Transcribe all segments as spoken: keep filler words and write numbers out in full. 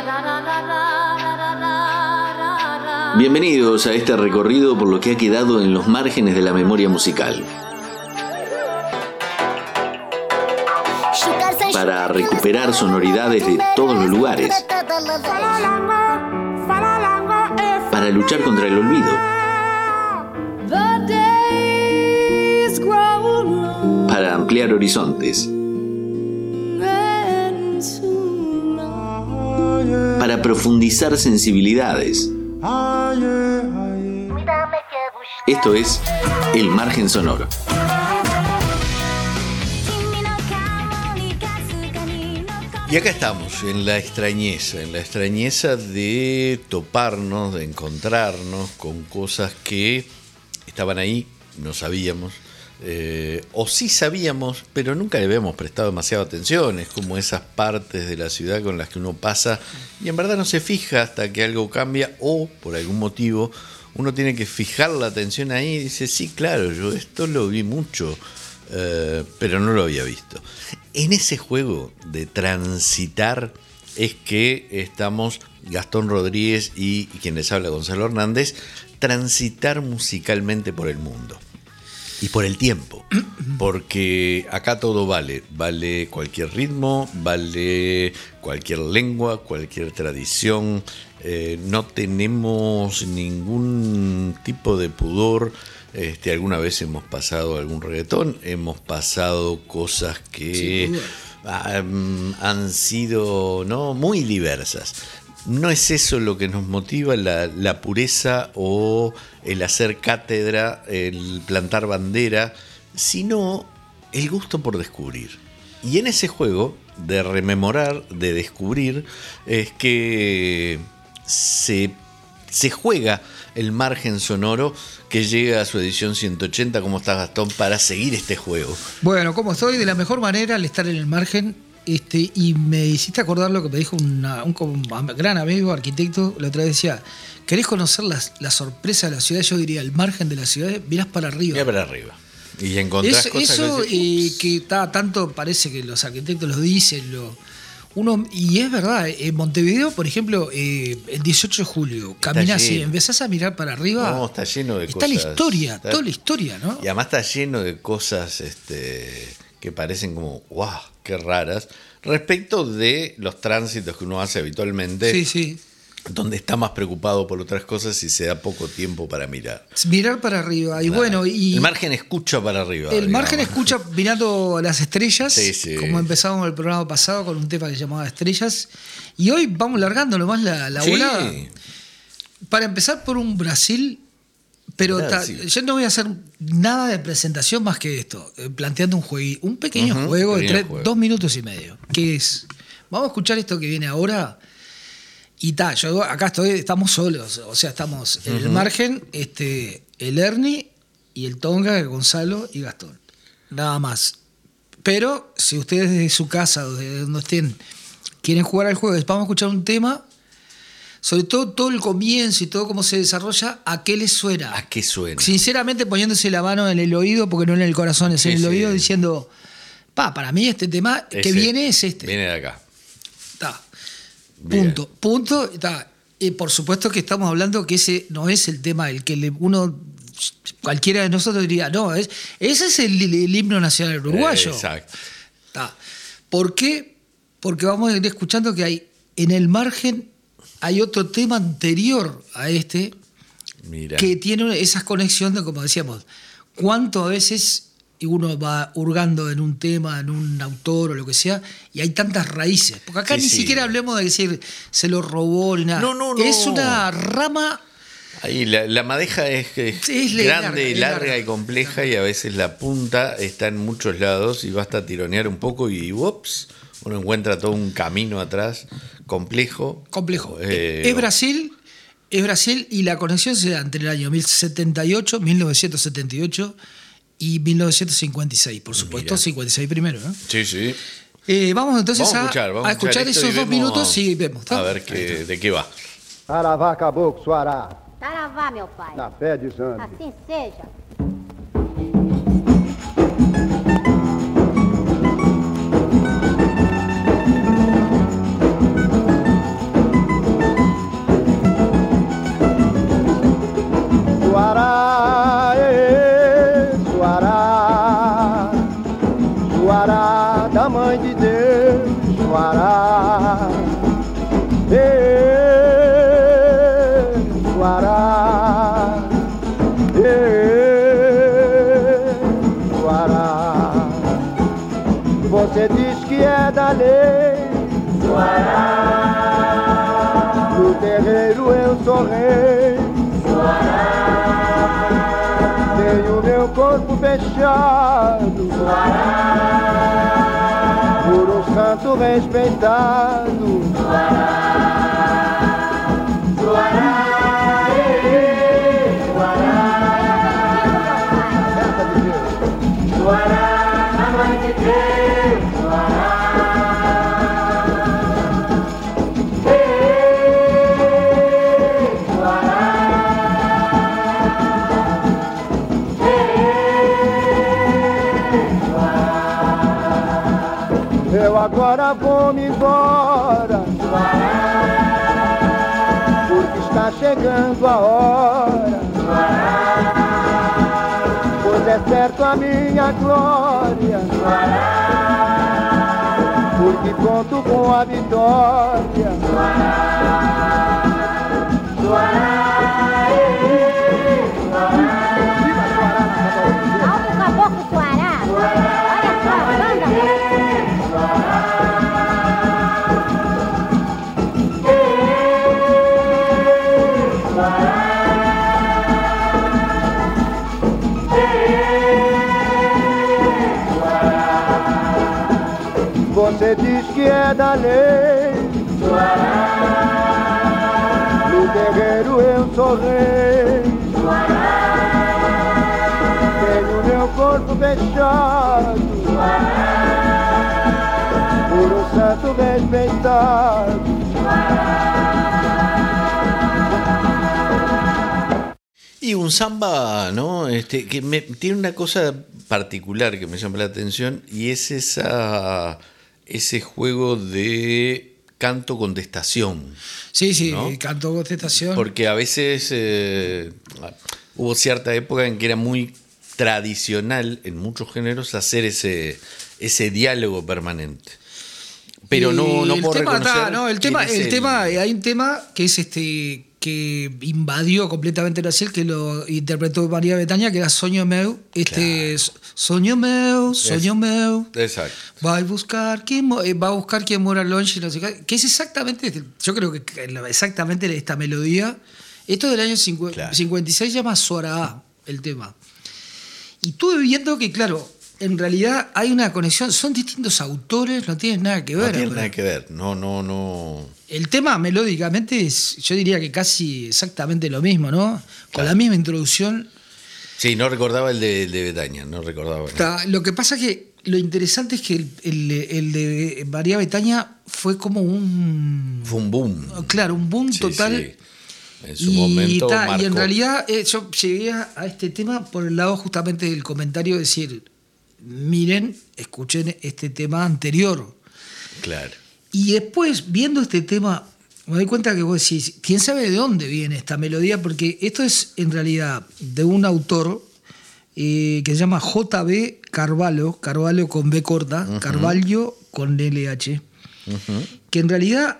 Bienvenidos a este recorrido por lo que ha quedado en los márgenes de la memoria musical. Para recuperar sonoridades de todos los lugares. Para luchar contra el olvido. Para ampliar horizontes. Para profundizar sensibilidades. Esto es El Margen Sonoro. Y acá estamos, en la extrañeza, en la extrañeza de toparnos, de encontrarnos con cosas que estaban ahí, no sabíamos, eh, o sí sabíamos, pero nunca le habíamos prestado demasiada atención. Es como esas partes de la ciudad con las que uno pasa y en verdad no se fija hasta que algo cambia o por algún motivo uno tiene que fijar la atención ahí y dice, sí, claro, yo esto lo vi mucho, eh, pero no lo había visto. En ese juego de transitar es que estamos Gastón Rodríguez y, y quien les habla, Gonzalo Hernández, transitar musicalmente por el mundo. Y por el tiempo, porque acá todo vale, vale cualquier ritmo, vale cualquier lengua, cualquier tradición, eh, no tenemos ningún tipo de pudor. Este, alguna vez hemos pasado algún reggaetón, hemos pasado cosas que um, han sido no muy diversas. No es eso lo que nos motiva, la, la pureza o el hacer cátedra, el plantar bandera, sino el gusto por descubrir. Y en ese juego de rememorar, de descubrir, es que se, se juega el margen sonoro que llega a su edición ciento ochenta. ¿Cómo estás, Gastón, para seguir este juego? Bueno, como estoy, de la mejor manera al estar en el margen. Este, y me hiciste acordar lo que me dijo una, un, un gran amigo, arquitecto, la otra vez decía, ¿querés conocer la, la sorpresa de la ciudad? Yo diría, el margen de la ciudad, mirás para arriba. Mirá para arriba. Y encontrás eso, cosas eso que, eh, que está tanto, parece que los arquitectos lo dicen, lo, uno, y es verdad, en Montevideo, por ejemplo, eh, el dieciocho de julio, caminás y empezás a mirar para arriba. No, está lleno de está cosas. Está la historia, está, toda la historia, ¿no? Y además está lleno de cosas este, que parecen como, wow, qué raras, respecto de los tránsitos que uno hace habitualmente. Sí, sí. Donde está más preocupado por otras cosas y se da poco tiempo para mirar. Mirar para arriba. Y Nada. bueno, y. El margen escucha para arriba. El digamos. margen escucha mirando las estrellas. Sí, sí. Como empezamos el programa pasado con un tema que se llamaba Estrellas. Y hoy vamos largando nomás la, la sí. volada. Para empezar por un Brasil. Pero ta, sí. yo no voy a hacer nada de presentación más que esto. Eh, planteando un juego, un pequeño uh-huh, juego pequeño de tres, juego. dos minutos y medio. Que es. Vamos a escuchar esto que viene ahora. Y ta, yo acá estoy, estamos solos, o sea, estamos en uh-huh. el margen, este, el Ernie y el Tonga, Gonzalo y Gastón. Nada más. Pero si ustedes desde su casa o desde donde estén quieren jugar al juego, vamos a escuchar un tema, sobre todo todo el comienzo y todo cómo se desarrolla, ¿a qué les suena? ¿A qué suena? Sinceramente poniéndose la mano en el oído, porque no en el corazón, es sí, en el sí. oído, diciendo, pa, para mí este tema Ese, que viene es este. Viene de acá. Está. Punto, Bien. punto. Y por supuesto que estamos hablando que ese no es el tema, el que le, uno, cualquiera de nosotros diría, no, es, ese es el, el himno nacional uruguayo. Eh, exacto. Está. ¿Por qué? Porque vamos a ir escuchando que hay, en el margen, hay otro tema anterior a este, Mira. que tiene esas conexiones, como decíamos, cuánto a veces y uno va hurgando en un tema, en un autor o lo que sea, y hay tantas raíces. Porque acá sí, ni sí. siquiera hablemos de decir se lo robó ni nada. No, no, no. Es una rama. Ahí la, la madeja es, es, es grande, larga, larga y compleja, y a veces la punta está en muchos lados y basta tironear un poco y ups, uno encuentra todo un camino atrás complejo. Complejo. Eh, es Brasil, es Brasil y la conexión se da entre el año mil novecientos setenta y ocho y mil novecientos cincuenta y seis, por supuesto. Mira. cincuenta y seis primero, ¿no? Sí, sí. Eh, vamos entonces vamos a escuchar, vamos a escuchar, escuchar esos dos minutos y vemos. A ver qué, de qué va. Saravá, caboclo, suará. Saravá, meu pai. Na fé de Zambia. Assim seja. terreiro eu sou rei. Tenho meu corpo fechado por um santo respeitado. Eu agora vou me embora, porque está chegando a hora, pois é certo a minha glória, porque conto com a vitória. Alto Caboclo Suará. Olha só, banda. Você diz que é da lei, no terreiro eu sou rei. Tenho meu corpo fechado por um santo respeitado. Y un samba, ¿no? Este, que me, tiene una cosa particular que me llama la atención y es esa, ese juego de canto-contestación. Sí, sí, ¿no? canto-contestación. Porque a veces eh, hubo cierta época en que era muy tradicional en muchos géneros hacer ese, ese diálogo permanente. Pero no, no el puedo tema reconocer está, no, el tema, el, el tema, hay un tema que es este que invadió completamente Brasil, que lo interpretó María Bethânia, que era Sonho Meu, este claro. Sonho Meu, Sonho Meu. Exacto. Va a buscar quien va a buscar quien mora longe, no sé qué, que es exactamente, yo creo que exactamente esta melodía. Esto del año cincuenta, cincuenta y seis se llama Suará, el tema. Y estuve viendo que, claro, en realidad hay una conexión, son distintos autores, no tienen nada que ver. No tienen nada que ver, no, no, no. El tema melódicamente es, yo diría que casi exactamente lo mismo, ¿no? Con claro. la misma introducción. Sí, no recordaba el de, el de Bethânia, no recordaba. Está, lo que pasa es que lo interesante es que el, el, el de María Bethânia fue como un... Fue un boom. Claro, un boom sí, total. Sí. En su y, momento ta, marcó. Y en realidad eh, yo llegué a este tema por el lado justamente del comentario, de decir, miren, escuchen este tema anterior. Claro. Y después, viendo este tema, me doy cuenta que vos decís, ¿quién sabe de dónde viene esta melodía? Porque esto es en realidad de un autor eh, que se llama J B Carvalho, Carvalho con B corta, uh-huh. Carvalho con L H, uh-huh. que en realidad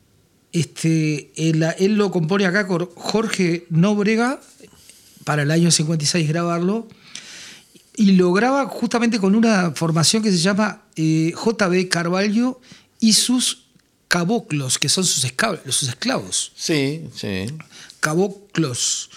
este, él, él lo compone acá con Jorge Nóbrega, para el año cincuenta y seis grabarlo, y lo graba justamente con una formación que se llama eh, J B Carvalho y sus caboclos, que son sus esclavos. Sus esclavos. Sí, sí. Caboclos.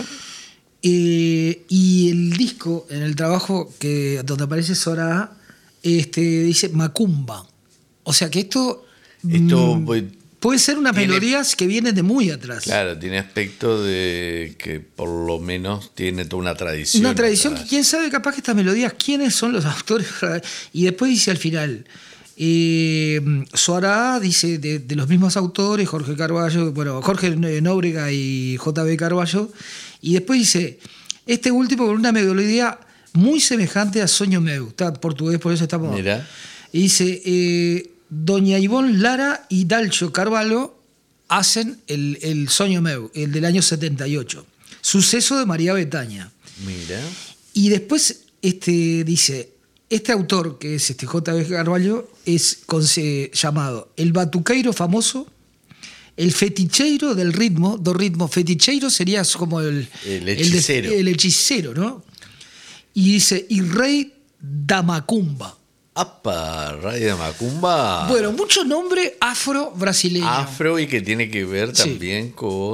Eh, y el disco, en el trabajo que, donde aparece Sora, este, dice Macumba. O sea que esto, esto mmm, puede ser unas tiene, melodías que vienen de muy atrás. Claro, tiene aspecto de que por lo menos tiene toda una tradición. Una tradición atrás. Que quién sabe capaz que estas melodías, quiénes son los autores. Y después dice al final... Eh, Suará dice de, de los mismos autores, Jorge Carvalho, bueno, Jorge Nóbrega y J B Carvalho, y después dice este último con una melodía muy semejante a Sonho Meu, está en portugués, por eso estamos. Mira. Y dice eh, Doña Ivonne Lara y Dalcio Carvalho hacen el, el Sonho Meu, el del año setenta y ocho, suceso de María Bethânia. Mira. Y después este, dice este autor, que es este J B Carvalho, es eh, llamado el batuqueiro famoso, el feticheiro del ritmo, do ritmo. Feticheiro sería como el, el hechicero. El, de, el hechicero, ¿no? Y dice, y rey da macumba. ¡Apa! Radio Macumba. Bueno, mucho nombre afro-brasileño. Afro, y que tiene que ver Sí. también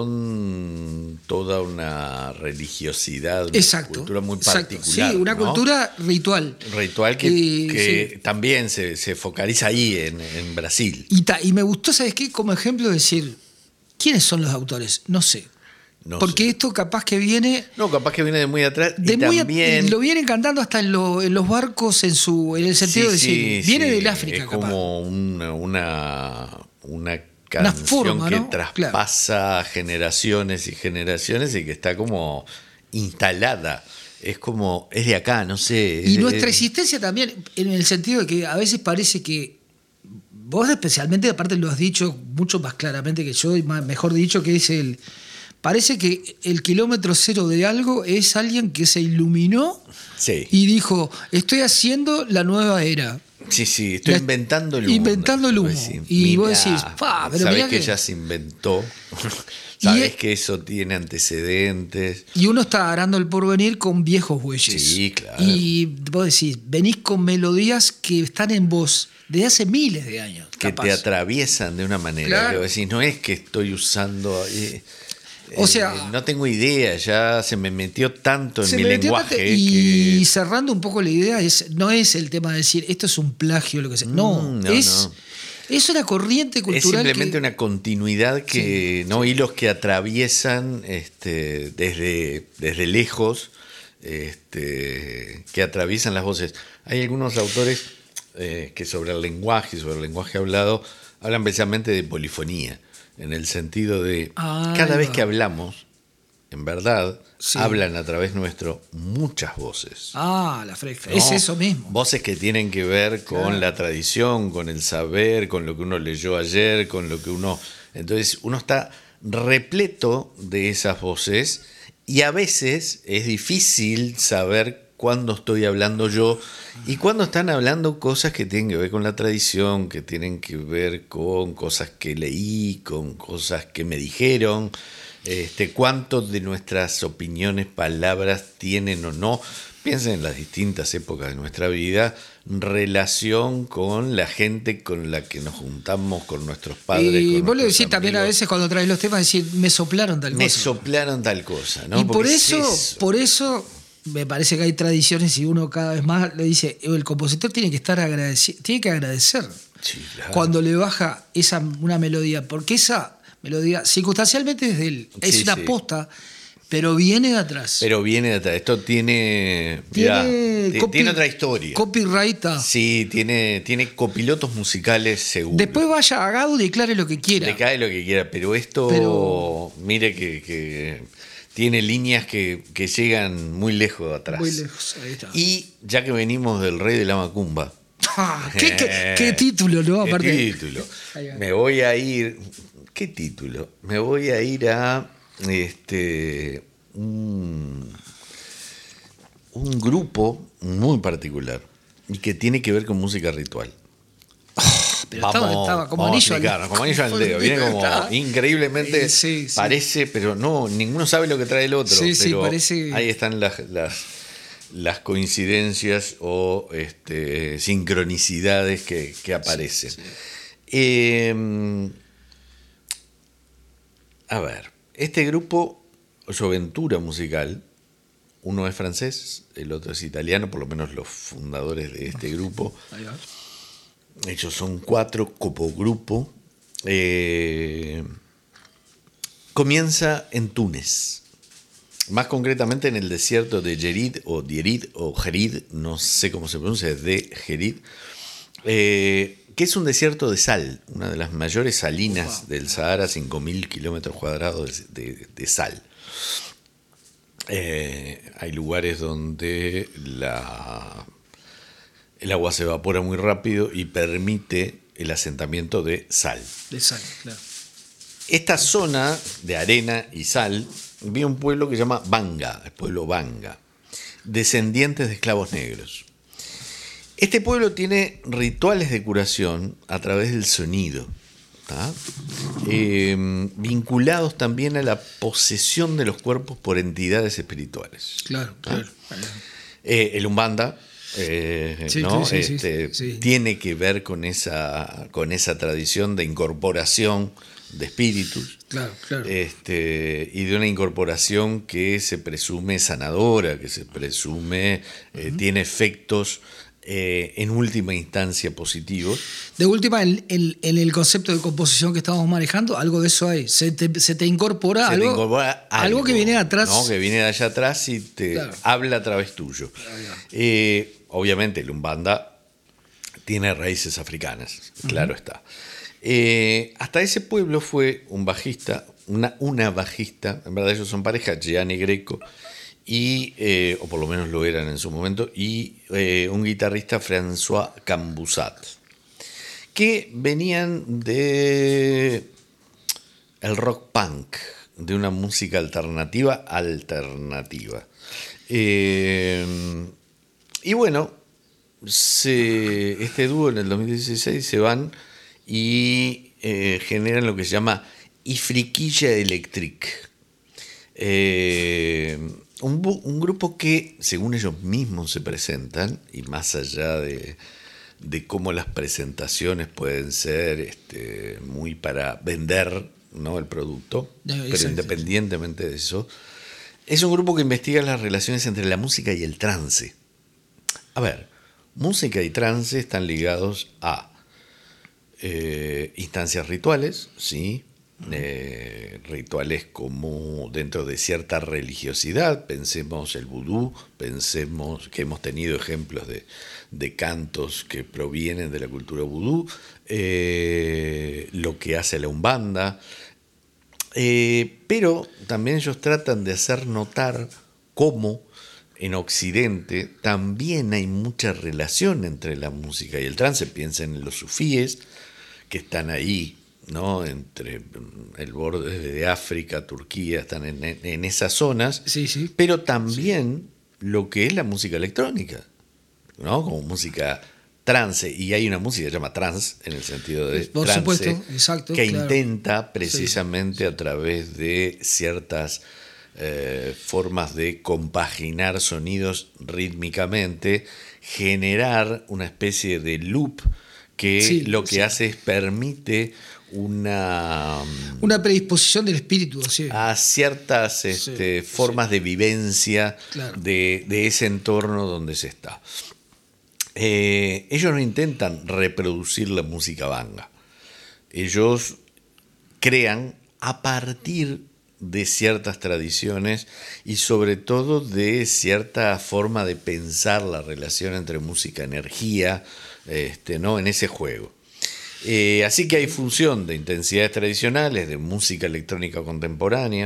con toda una religiosidad, una Exacto. cultura muy exacto. particular. Sí, una ¿no? cultura ritual. Ritual que, Y, que sí. también se, se focaliza ahí en, en Brasil. Y, ta- y me gustó, ¿sabes qué? Como ejemplo decir, ¿quiénes son los autores? No sé. No Porque sé. esto capaz que viene... No, capaz que viene de muy atrás. De y muy a- también... lo vienen cantando hasta en, lo- en los barcos en su en el sentido Sí, de decir, sí, viene sí. del África, Es capaz. como una, una, una canción forma, que ¿no? traspasa generaciones y generaciones y que está como instalada. Es como, es de acá, no sé. Y es- nuestra es- existencia también, en el sentido de que a veces parece que vos especialmente, aparte lo has dicho mucho más claramente que yo, y más, mejor dicho, que es el... Parece que el kilómetro cero de algo es alguien que se iluminó Sí. y dijo, estoy haciendo la nueva era. Sí, sí, estoy La- inventando el humo. inventando el humo. Vos decís, Y vos mirá, decís, pa, pero sabés mirá que que- ya se inventó. Sabés es- que eso tiene antecedentes. Y uno está arando el porvenir con viejos bueyes. Sí, claro. Y vos decís, venís con melodías que están en vos desde hace miles de años. Que capaz. te atraviesan de una manera. Claro. Que vos decís, no es que estoy usando. eh, O eh, sea- no tengo idea, ya se me metió tanto en Se mi me metió lenguaje. tanto- y que- cerrando un poco la idea, es, no es el tema de decir esto es un plagio o lo que sea. No, Mm, no, es, no. es una corriente Es cultural. simplemente que- una continuidad que, ¿no? Hilos que atraviesan este, desde, desde lejos, este, que atraviesan las voces. Hay algunos autores eh, que sobre el lenguaje, sobre el lenguaje hablado, hablan precisamente de polifonía, en el sentido de Ahí cada vez va. que hablamos, en verdad, Sí. hablan a través nuestro muchas voces. Ah, la fresca. ¿no? Es eso mismo. Voces que tienen que ver con Claro. la tradición, con el saber, con lo que uno leyó ayer, con lo que uno... Entonces uno está repleto de esas voces y a veces es difícil saber cuándo estoy hablando yo y cuándo están hablando cosas que tienen que ver con la tradición, que tienen que ver con cosas que leí, con cosas que me dijeron. Este, cuánto de nuestras opiniones, palabras tienen o no, piensen en las distintas épocas de nuestra vida, relación con la gente con la que nos juntamos, con nuestros padres. Y con vos le nuestros decís también a amigos. veces cuando traes los temas, decir, me soplaron tal Me cosa. soplaron tal cosa, ¿no? Y por Porque es eso, eso. por eso me parece que hay tradiciones y uno cada vez más le dice, el compositor tiene que estar agradecido, tiene que agradecer Sí, claro. cuando le baja esa una melodía, porque esa melodía circunstancialmente es de él, es Sí, una sí. posta, pero viene de atrás. Pero viene de atrás. Esto tiene. tiene, mirá, ti- copy- tiene otra historia. Copyright. ah. Sí, tiene, tiene copilotos musicales seguros. Después vaya a Gaudio y declare lo que quiera. Le cae lo que quiera, pero esto, Pero- mire que, que tiene líneas que, que llegan muy lejos de atrás. Muy lejos. Ahí está. Y ya que venimos del rey de la macumba. Ah, ¿qué, qué- qué título, ¿no? ¿Qué Aparte. título? Ahí va. Me voy a ir. ¿Qué título? Me voy a ir a este un, un grupo muy particular y que tiene que ver con música ritual. Pero estaba, estaba como vamos anillo a al explicar, como anillo al dedo. Viene como Estaba- increíblemente, Eh, sí, sí. parece, pero no, ninguno sabe lo que trae el otro. Sí, sí, pero parece- ahí están las, las, las coincidencias o este, sincronicidades que, que aparecen. Eh, a ver, este grupo, su aventura musical, uno es francés, el otro es italiano, por lo menos los fundadores de este grupo. Ahí va. Ellos son cuatro, copogrupo. Eh, comienza en Túnez, más concretamente en el desierto de Jerid o Dierid o Jerid, no sé cómo se pronuncia, de Jerid, eh, que es un desierto de sal, una de las mayores salinas del Sahara, cinco mil kilómetros cuadrados de, de- de sal. Eh, hay lugares donde la, el agua se evapora muy rápido y permite el asentamiento de sal. De sal, claro. Esta zona de arena y sal vive un pueblo que se llama Banga, el pueblo Banga, descendientes de esclavos negros. Este pueblo tiene rituales de curación a través del sonido, ¿tá? Eh, vinculados también a la posesión de los cuerpos por entidades espirituales. Claro, claro. Eh, el Umbanda, eh, sí, ¿no? sí, sí, este, sí, sí. Tiene que ver con esa, con esa tradición de incorporación de espíritus. Claro, claro. Este, y de una incorporación que se presume sanadora, que se presume eh, uh-huh. tiene efectos eh, en última instancia positivos. De última, en, en, en el concepto de composición que estamos manejando, algo de eso hay. Se te, se te incorpora, se algo, te incorpora algo, algo que viene de atrás. ¿no? Que viene de allá atrás y te claro. habla a través tuyo. Eh, obviamente, el Umbanda tiene raíces africanas, claro uh-huh. está. Eh, hasta ese pueblo fue un bajista, una, una bajista, en verdad ellos son pareja, Gianni Greco, y, eh, o por lo menos lo eran en su momento, y eh, un guitarrista, François Cambusat, que venían de el rock punk, de una música alternativa, alternativa. Eh, y bueno, se, este dúo en el dos mil dieciséis se van y eh, generan lo que se llama Ifriquilla Electric. Eh, un, un grupo que, según ellos mismos se presentan, y más allá de, de cómo las presentaciones pueden ser este, muy para vender, ¿no?, el producto, no, pero exacto. Independientemente de eso, es un grupo que investiga las relaciones entre la música y el trance. A ver, música y trance están ligados a Eh, instancias rituales, sí, eh, rituales como dentro de cierta religiosidad, pensemos el vudú, pensemos que hemos tenido ejemplos de, de cantos que provienen de la cultura vudú, eh, lo que hace la Umbanda, eh, pero también ellos tratan de hacer notar cómo en Occidente también hay mucha relación entre la música y el trance. Piensen en los sufíes, que están ahí, ¿no?, entre el borde de África, Turquía, están en, en esas zonas, sí, sí. Pero también sí. Lo que es la música electrónica, ¿no?, como música trance, y hay una música que se llama trance, en el sentido de Por trance, supuesto, exacto, que claro. intenta precisamente sí. a través de ciertas eh, formas de compaginar sonidos rítmicamente, generar una especie de loop que sí, lo que sí. hace es permite una una predisposición del espíritu sí. a ciertas este, sí, formas sí. de vivencia claro. de, de ese entorno donde se está. Eh, ellos no intentan reproducir la música banga. Ellos crean a partir de ciertas tradiciones y sobre todo de cierta forma de pensar la relación entre música, energía, Este, ¿no?, en ese juego. Eh, así que hay fusión de intensidades tradicionales, de música electrónica contemporánea.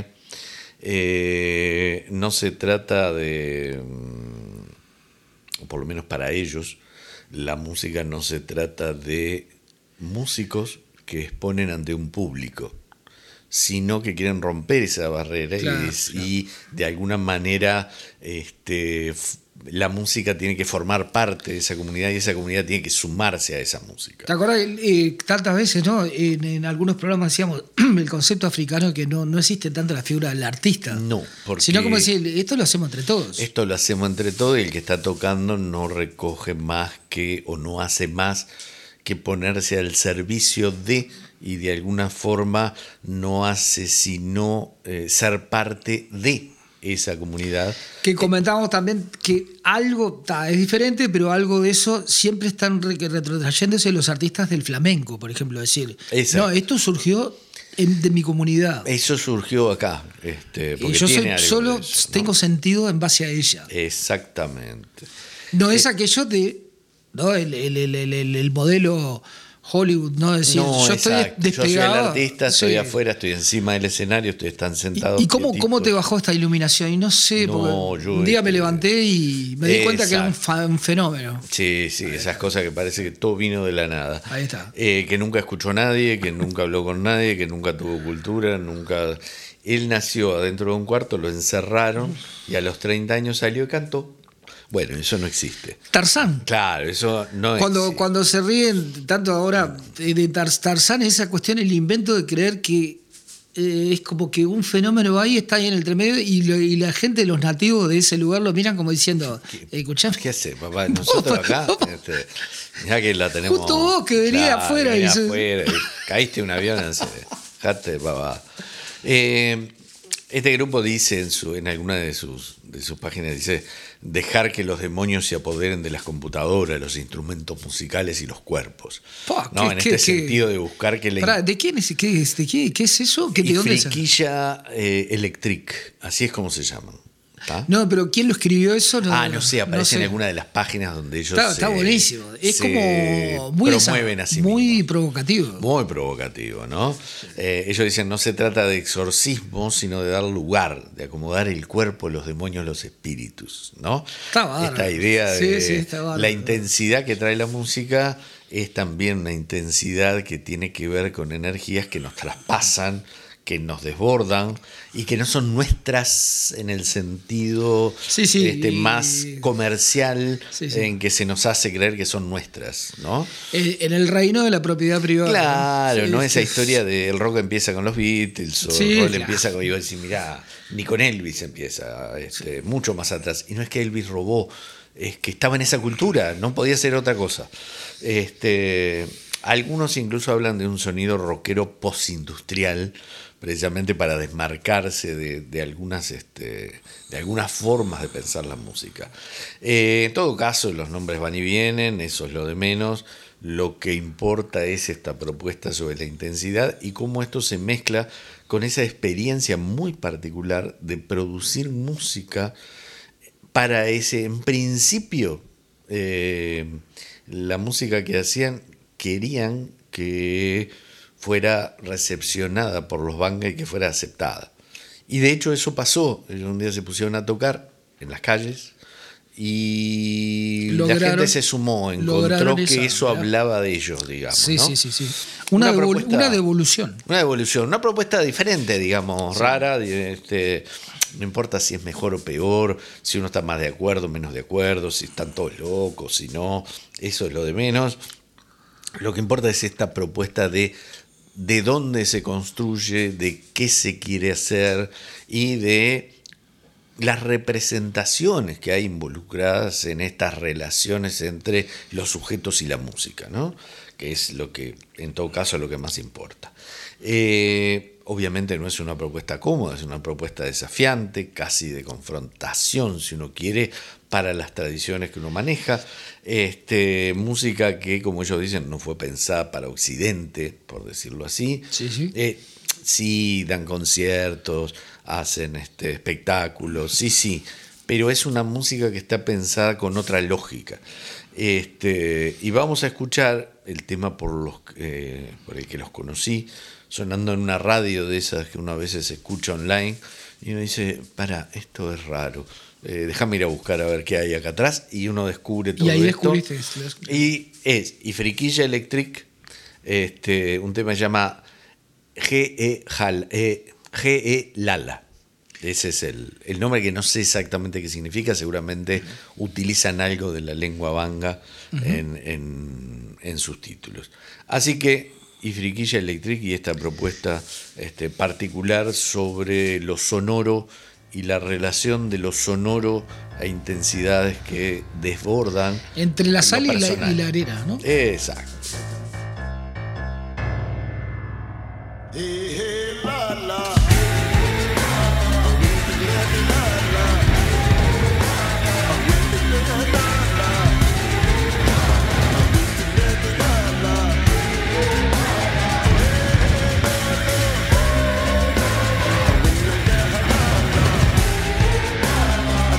Eh, no se trata de, o por lo menos para ellos, la música no se trata de músicos que exponen ante un público, sino que quieren romper esa barrera claro, y, claro. y de alguna manera este, la música tiene que formar parte de esa comunidad y esa comunidad tiene que sumarse a esa música. ¿Te acordás? Eh, tantas veces, ¿no? En, en algunos programas decíamos el concepto africano que no, no existe tanto la figura del artista. No, porque sino como decir, esto lo hacemos entre todos. Esto lo hacemos entre todos y el que está tocando no recoge más que, o no hace más que ponerse al servicio de, y de alguna forma no hace sino eh, ser parte de esa comunidad. Que comentábamos también que algo ta, es diferente, pero algo de eso siempre están retrotrayéndose los artistas del flamenco, por ejemplo, decir, Exacto. no, esto surgió en, de mi comunidad. Eso surgió acá. Este, porque y yo tiene soy, solo eso, tengo ¿no? sentido en base a ella. Exactamente. No es eh, aquello de, ¿no? el, el, el, el, el modelo Hollywood, ¿no? Es decir, no, yo estoy despegado. Yo soy el artista, estoy sí. afuera, estoy encima del escenario, estoy tan sentado. ¿Y, y cómo, cómo te bajó esta iluminación? Y no sé, no, porque yo un día este, me levanté y me di exacto. cuenta que era un, fa, un fenómeno. Sí, sí, esas cosas que parece que todo vino de la nada. Ahí está. Eh, que nunca escuchó a nadie, que nunca habló con nadie, que nunca tuvo cultura, nunca... Él nació adentro de un cuarto, lo encerraron y a los treinta años salió y cantó. Bueno, eso no existe. Tarzán. Claro, eso no cuando, existe. Cuando se ríen tanto ahora de Tarzán, esa cuestión, el invento de creer que eh, es como que un fenómeno va ahí, está ahí en el entremedio, y, lo, y la gente, los nativos de ese lugar lo miran como diciendo, escuchame. ¿Qué hace, papá? Nosotros acá, este, mirá que la tenemos. Justo vos que venía claro, afuera. venía y se... afuera y caíste un avión, en serio. Jate, papá. Eh, este grupo dice en, su, en alguna de sus, de sus páginas, dice, dejar que los demonios se apoderen de las computadoras, los instrumentos musicales y los cuerpos. Pa, ¿no? ¿qué, en qué, este qué? sentido de buscar que la... Pará, ¿de quién es? ¿Qué es, de qué, qué es eso? ¿Qué, ¿De dónde es? Friquilla eh, Electric, así es como se llaman. ¿Está? No, pero ¿quién lo escribió eso? No, ah, no sé, aparece no sé. en alguna de las páginas donde ellos Está, se, está buenísimo. Es se como muy, promueven a sí muy mismos. provocativo. Muy provocativo, ¿no? Eh, ellos dicen, no se trata de exorcismo, sino de dar lugar, de acomodar el cuerpo, los demonios, los espíritus, ¿no? Está bárbaro. Esta idea Sí, de sí, está bárbaro. la intensidad que trae la música es también una intensidad que tiene que ver con energías que nos traspasan, que nos desbordan y que no son nuestras en el sentido sí, sí, este, y... más comercial, sí, sí. en que se nos hace creer que son nuestras, ¿no? Eh, en el reino de la propiedad privada. Claro, sí, ¿no? sí, Esa sí. historia de el rock empieza con los Beatles, o Sí, el rock claro. empieza con, iba a decir, mirá, ni con Elvis empieza, este, sí. mucho más atrás. Y no es que Elvis robó, es que estaba en esa cultura, no podía ser otra cosa. Este, algunos incluso hablan de un sonido rockero postindustrial, precisamente para desmarcarse de, de, algunas, este, de algunas formas de pensar la música. Eh, en todo caso, los nombres van y vienen, eso es lo de menos. Lo que importa es esta propuesta sobre la intensidad y cómo esto se mezcla con esa experiencia muy particular de producir música para ese, en principio, eh, la música que hacían, querían que fuera recepcionada por los Banga y que fuera aceptada. Y de hecho eso pasó. Ellos un día se pusieron a tocar en las calles y lograron, la gente se sumó, encontró que esa, eso ¿verdad? Hablaba de ellos, digamos. Sí, ¿no? sí, sí, sí. Una, una, devol- una devolución. Una devolución, una propuesta diferente, digamos, sí. rara. Este, no importa si es mejor o peor, si uno está más de acuerdo, menos de acuerdo, si están todos locos, si no, eso es lo de menos. Lo que importa es esta propuesta de de dónde se construye, de qué se quiere hacer y de las representaciones que hay involucradas en estas relaciones entre los sujetos y la música, ¿no? Que es lo que, en todo caso, es lo que más importa. Eh, obviamente no es una propuesta cómoda, es una propuesta desafiante, casi de confrontación, si uno quiere, para las tradiciones que uno maneja. Este, música que, como ellos dicen, no fue pensada para Occidente, por decirlo así. Sí, sí. Eh, sí, dan conciertos, hacen este, espectáculos, sí, sí, pero es una música que está pensada con otra lógica. Este, y vamos a escuchar el tema por, los, eh, por el que los conocí, sonando en una radio de esas que uno a veces escucha online, y uno dice, para, esto es raro. Eh, déjame ir a buscar a ver qué hay acá atrás, y uno descubre todo y ahí esto. Descubriste, y es y Friquilla Electric, este, un tema que se llama G E, Jal, eh, G E Lala. Ese es el, el nombre que no sé exactamente qué significa, seguramente uh-huh. utilizan algo de la lengua Banga uh-huh. en, en, en sus títulos. Así que, y Friquilla Electric y esta propuesta este, particular sobre lo sonoro y la relación de lo sonoro a intensidades que desbordan. Entre la sal y la, y la arena, ¿no? Exacto.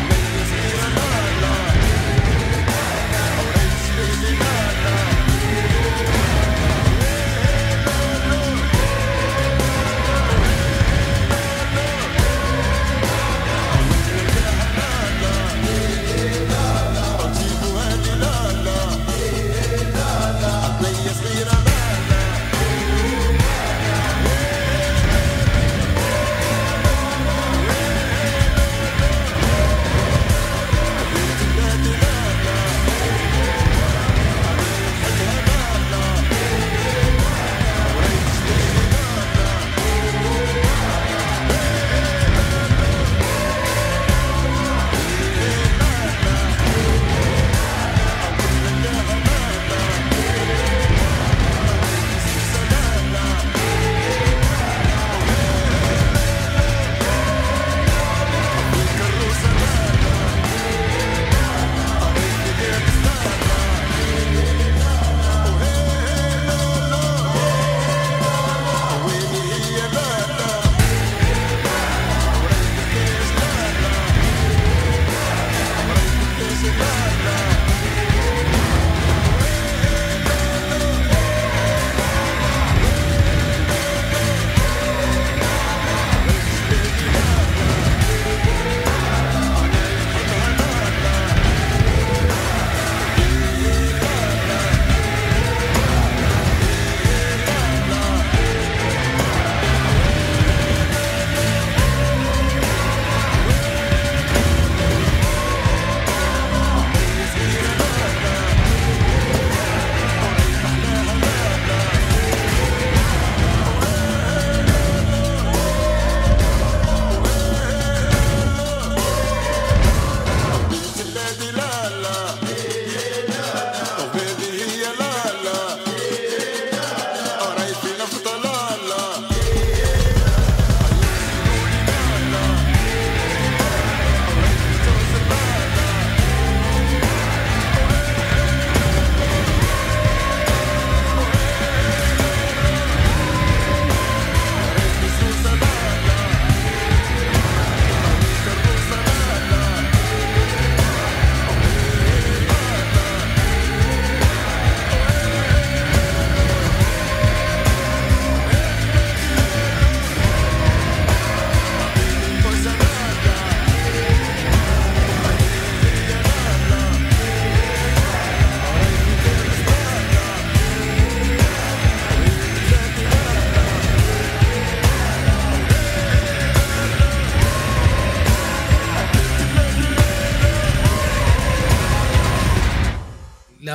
La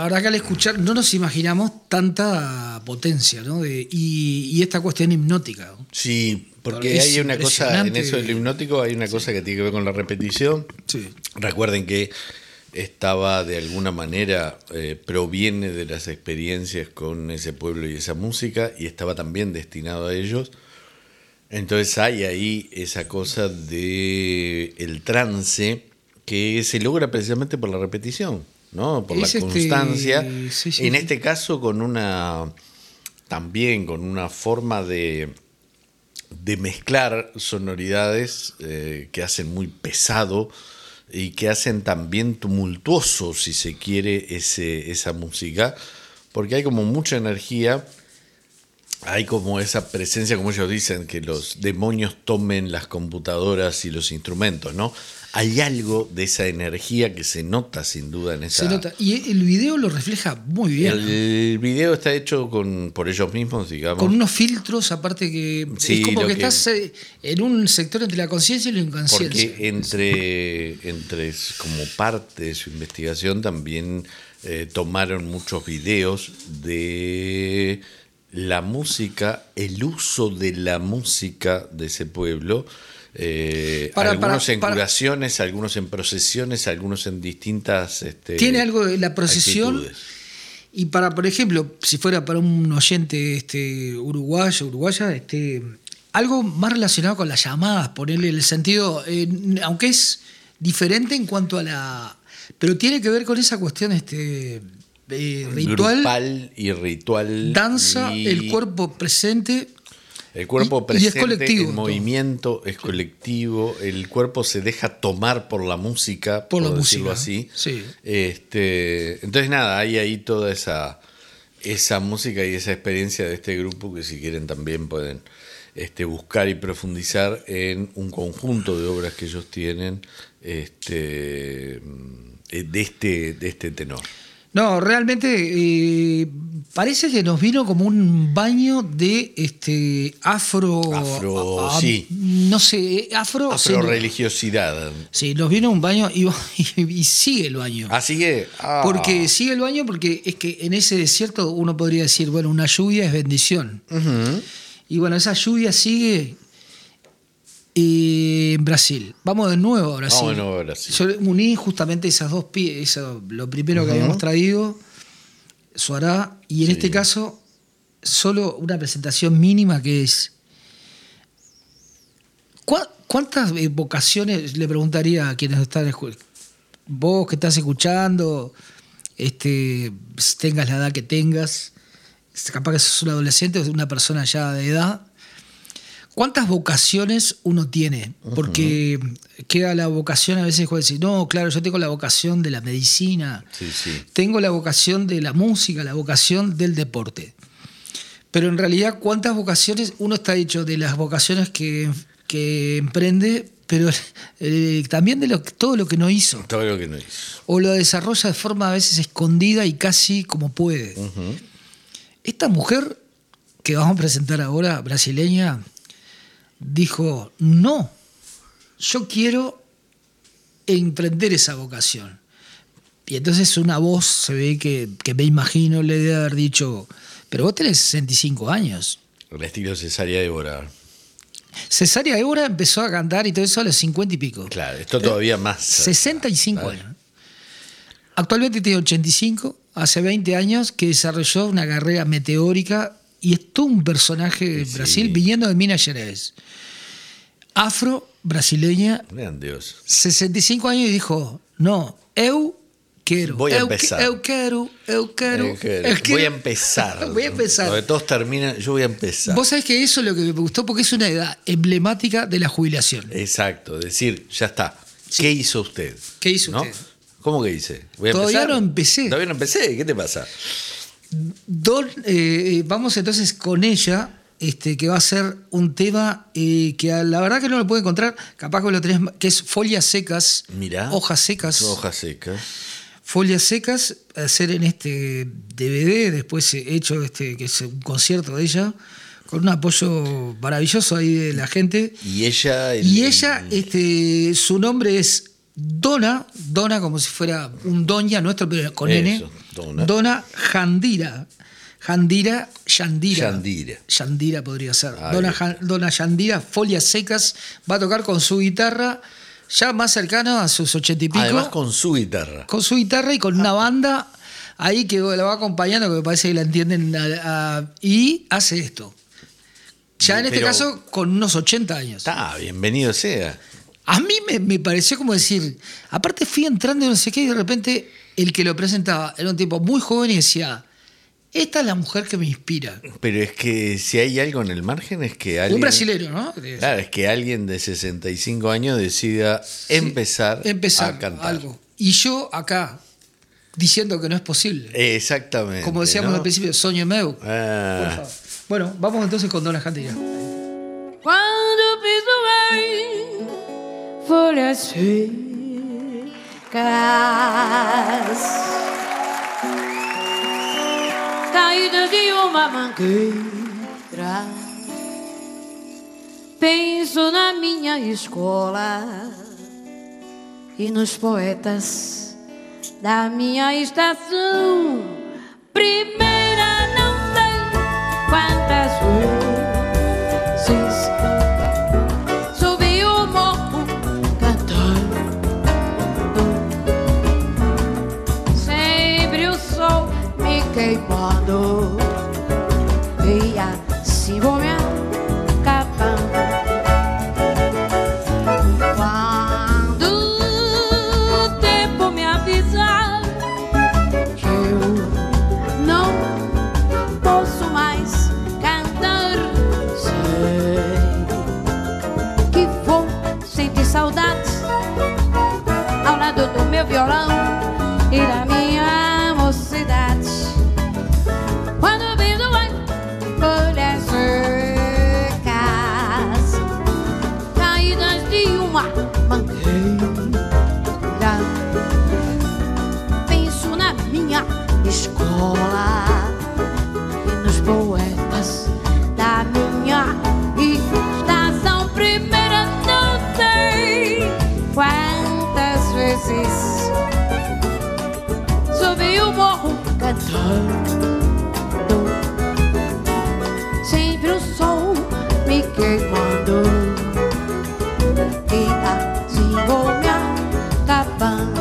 verdad que al escuchar no nos imaginamos tanta potencia, ¿no? De, y, y esta cuestión hipnótica, ¿no? Sí, porque hay una cosa, en eso del hipnótico hay una cosa sí. que tiene que ver con la repetición. Sí. Recuerden que estaba de alguna manera, eh, proviene de las experiencias con ese pueblo y esa música, y estaba también destinado a ellos. Entonces hay ahí esa cosa de el trance que se logra precisamente por la repetición, ¿no? Por es la constancia. Este... Sí, sí, en sí. este caso con una también con una forma de, de mezclar sonoridades eh, que hacen muy pesado y que hacen también tumultuoso, si se quiere, ese, esa música, porque hay como mucha energía. Hay como esa presencia, como ellos dicen, que los demonios tomen las computadoras y los instrumentos, ¿no? Hay algo de esa energía que se nota sin duda en esa... Se nota, y el video lo refleja muy bien. El video está hecho con por ellos mismos, digamos. Con unos filtros, aparte que sí, es como que, que estás en un sector entre la conciencia y la inconsciencia. Porque entre, entre como parte de su investigación también eh, tomaron muchos videos de... la música, el uso de la música de ese pueblo, eh, para, algunos para, en para, curaciones, algunos en procesiones, algunos en distintas este, tiene algo de la procesión actitudes. Y para, por ejemplo, si fuera para un oyente este, uruguayo, uruguaya, este, algo más relacionado con las llamadas, ponerle el sentido, eh, aunque es diferente en cuanto a la... pero tiene que ver con esa cuestión... este Eh, ritual grupal y ritual, danza, y el cuerpo presente, el cuerpo y, presente, y es colectivo, el movimiento es colectivo, el cuerpo se deja tomar por la música, por, por la decirlo música, así. Sí. Este, entonces nada, hay ahí toda esa esa música y esa experiencia de este grupo que si quieren también pueden este, buscar y profundizar en un conjunto de obras que ellos tienen este, de este de este tenor. No, realmente eh, parece que nos vino como un baño de este afro... Afro, a, a, sí. No sé, afro... Afro-religiosidad. Sí, nos vino un baño y, y, y sigue el baño. ¿Ah, sigue? Ah. Porque sigue el baño porque es que en ese desierto uno podría decir, bueno, una lluvia es bendición. Uh-huh. Y bueno, esa lluvia sigue... Eh, en Brasil. Vamos de nuevo a Brasil. Vamos de nuevo a Brasil. Yo uní justamente esas dos piezas, lo primero uh-huh. que habíamos traído, Suará, y en sí. este caso, solo una presentación mínima que es. ¿Cuántas vocaciones le preguntaría a quienes están escuchando? Vos que estás escuchando, este, tengas la edad que tengas, capaz que sos un adolescente o una persona ya de edad. ¿Cuántas vocaciones uno tiene? Porque uh-huh. queda la vocación a veces, decir, no, claro, yo tengo la vocación de la medicina, sí, sí. tengo la vocación de la música, la vocación del deporte. Pero en realidad, ¿cuántas vocaciones? Uno está hecho de las vocaciones que, que emprende, pero eh, también de lo, todo lo que no hizo. Todo lo que no hizo. O lo desarrolla de forma a veces escondida y casi como puede. Uh-huh. Esta mujer que vamos a presentar ahora, brasileña, dijo, no, yo quiero emprender esa vocación. Y entonces una voz se ve que, que me imagino le debe haber dicho, pero vos tenés sesenta y cinco años. El estilo Cesárea Évora. Cesárea Évora empezó a cantar y todo eso a los cincuenta y pico. Claro, esto todavía más. sesenta y cinco años. Actualmente tiene ochenta y cinco, hace veinte años que desarrolló una carrera meteórica. Y es todo un personaje de sí. Brasil viniendo de Minas Gerais. Afro-brasileña. Vean Dios. sesenta y cinco años y dijo, no, eu quiero. Voy a eu, empezar. Eu quiero, eu quiero, eu quiero. Eu quiero. Voy a empezar. Voy a empezar. Donde todos terminan, yo voy a empezar. Vos sabés que eso es lo que me gustó porque es una edad emblemática de la jubilación. Exacto, decir, ya está. Sí. ¿Qué hizo usted? ¿Qué hizo ¿No? usted? ¿Cómo que hice? ¿Voy a Todavía empezar? no empecé. Todavía no empecé. ¿Qué te pasa? Don, eh, vamos entonces con ella, este, que va a ser un tema eh, que la verdad que no lo puedo encontrar, capaz que lo tenés, que es Folias Secas. Mirá, hojas secas. Hojas secas. Folias Secas, hacer en este D V D, después he hecho este, que es un concierto de ella, con un apoyo maravilloso ahí de la gente. Y ella... El, y ella, este, su nombre es Dona, Dona como si fuera un doña nuestro, pero con N. Eso, Dona. Dona Jandira. Jandira, Yandira. Yandira. Yandira podría ser. Ah, Dona, bien. Ja- Dona Yandira, Folias Secas, va a tocar con su guitarra, ya más cercano a sus ochenta y pico. Además con su guitarra. Con su guitarra y con una banda ahí que la va acompañando, que me parece que la entienden, a- a- y hace esto. Ya en este Pero- caso con unos ochenta años. Está, bienvenido sea. A mí me, me pareció como decir, aparte fui entrando y no sé qué, y de repente el que lo presentaba era un tipo muy joven y decía, esta es la mujer que me inspira. Pero es que si hay algo en el margen es que alguien... Un brasilero, ¿no? Claro, es que alguien de sesenta y cinco años decida empezar, Empezar a cantar. algo. Y yo acá, diciendo que no es posible. Exactamente. Como decíamos ¿no? al principio, Soño meu. Ah. Por favor. Bueno, vamos entonces con Dona Jandira. Quando piso bem, folhas secas, caídas de uma mangueira, penso na minha escola e nos poetas da minha estação. Primeira, não sei quantas vezes subi o morro cantando. Sempre o sol me queimando e assim vou me acabando. Quando o tempo me avisar que eu não posso mais cantar, sei que vou sentir saudades ao lado do meu violão e da minha mocidade. Quando o vento vai folhas secas, caídas de uma mangueira, penso na minha escola e nos poetas da minha estação. Primeira, não sei quantas vezes subi o morro cantando. Sempre o sol me queimando e assim vou me acabando.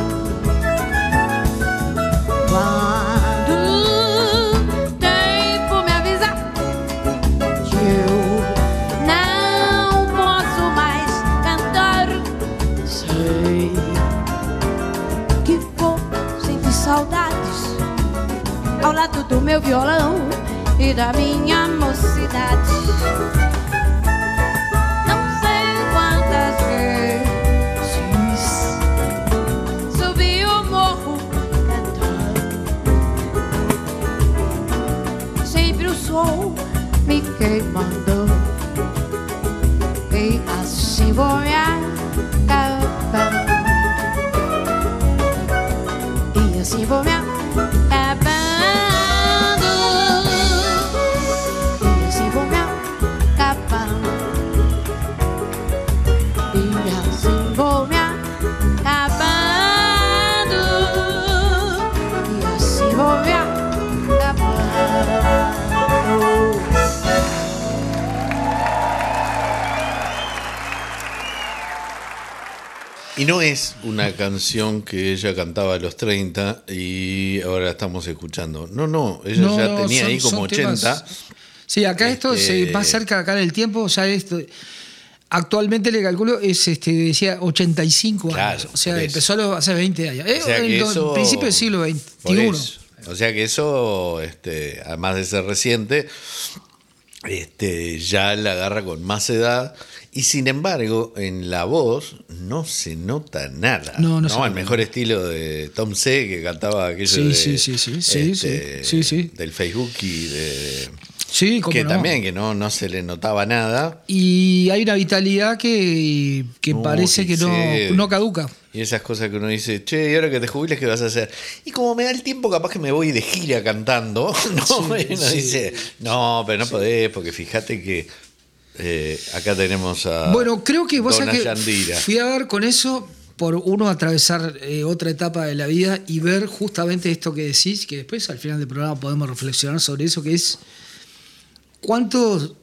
Quando o tempo me avisar que eu não posso mais cantar, sei que vou sentir saudades ao lado do meu violão e da minha mocidade. Não sei quantas vezes subi o morro cantando. Sempre o sol me queimando e assim vou me acabando. E assim vou me acabando. E assim vou me acabando. E assim vou me acabando. E assim vou me acabando. Y no es una canción que ella cantaba a los treinta y ahora la estamos escuchando. No, no, ella No, ya no, tenía son- ahí como son temas- ochenta. Sí, acá esto Este- es más cerca acá en el tiempo, ya esto. Actualmente le calculo, es este, decía ochenta y cinco años. Claro, O sea, por eso. empezó a los- hace veinte años. Eh, O sea en que el eso- principio del siglo por veintiuno. eso. O sea que eso, este, además de ser reciente, este, ya la agarra con más edad. Y sin embargo, en la voz no se nota nada. No, no se El nota. mejor estilo de Tom C, que cantaba aquello Sí, de, sí, sí, sí, sí, este, sí, sí, sí. del Facebook y de, Sí, cómo que no. también que no, no se le notaba nada. Y hay una vitalidad que, que No, parece que no, sí. no caduca. Y esas cosas que uno dice, che, ¿y ahora que te jubiles qué vas a hacer? Y como me da el tiempo, capaz que me voy de gira cantando. ¿No? Sí, Y uno sí. dice, no, pero no podés, porque fíjate que eh, acá tenemos a Bueno, creo que vos Dona sabés que Yandira. fui a ver con eso por uno atravesar eh, otra etapa de la vida y ver justamente esto que decís, que después al final del programa podemos reflexionar sobre eso, que es cuántos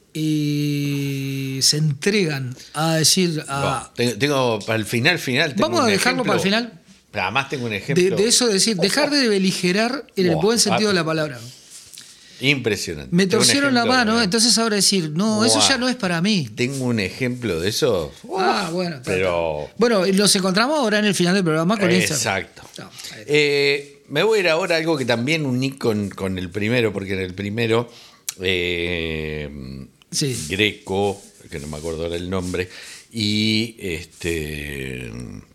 eh, se entregan a decir... A, no, tengo para el final, final... Tengo vamos a dejarlo ejemplo, para el final. Además tengo un ejemplo... De, de eso de decir, dejar de beligerar en el Wow, buen sentido ah, de la palabra. Impresionante. Me torcieron la mano, de... entonces ahora decir, no, wow, eso ya no es para mí. Tengo un ejemplo de eso. Ah, bueno. Pero... Bueno, los encontramos ahora en el final del programa con eso. Exacto. No, eh, me voy a ir ahora a algo que también uní con, con el primero, porque en el primero, eh, sí. Greco, que no me acuerdo ahora el nombre, y este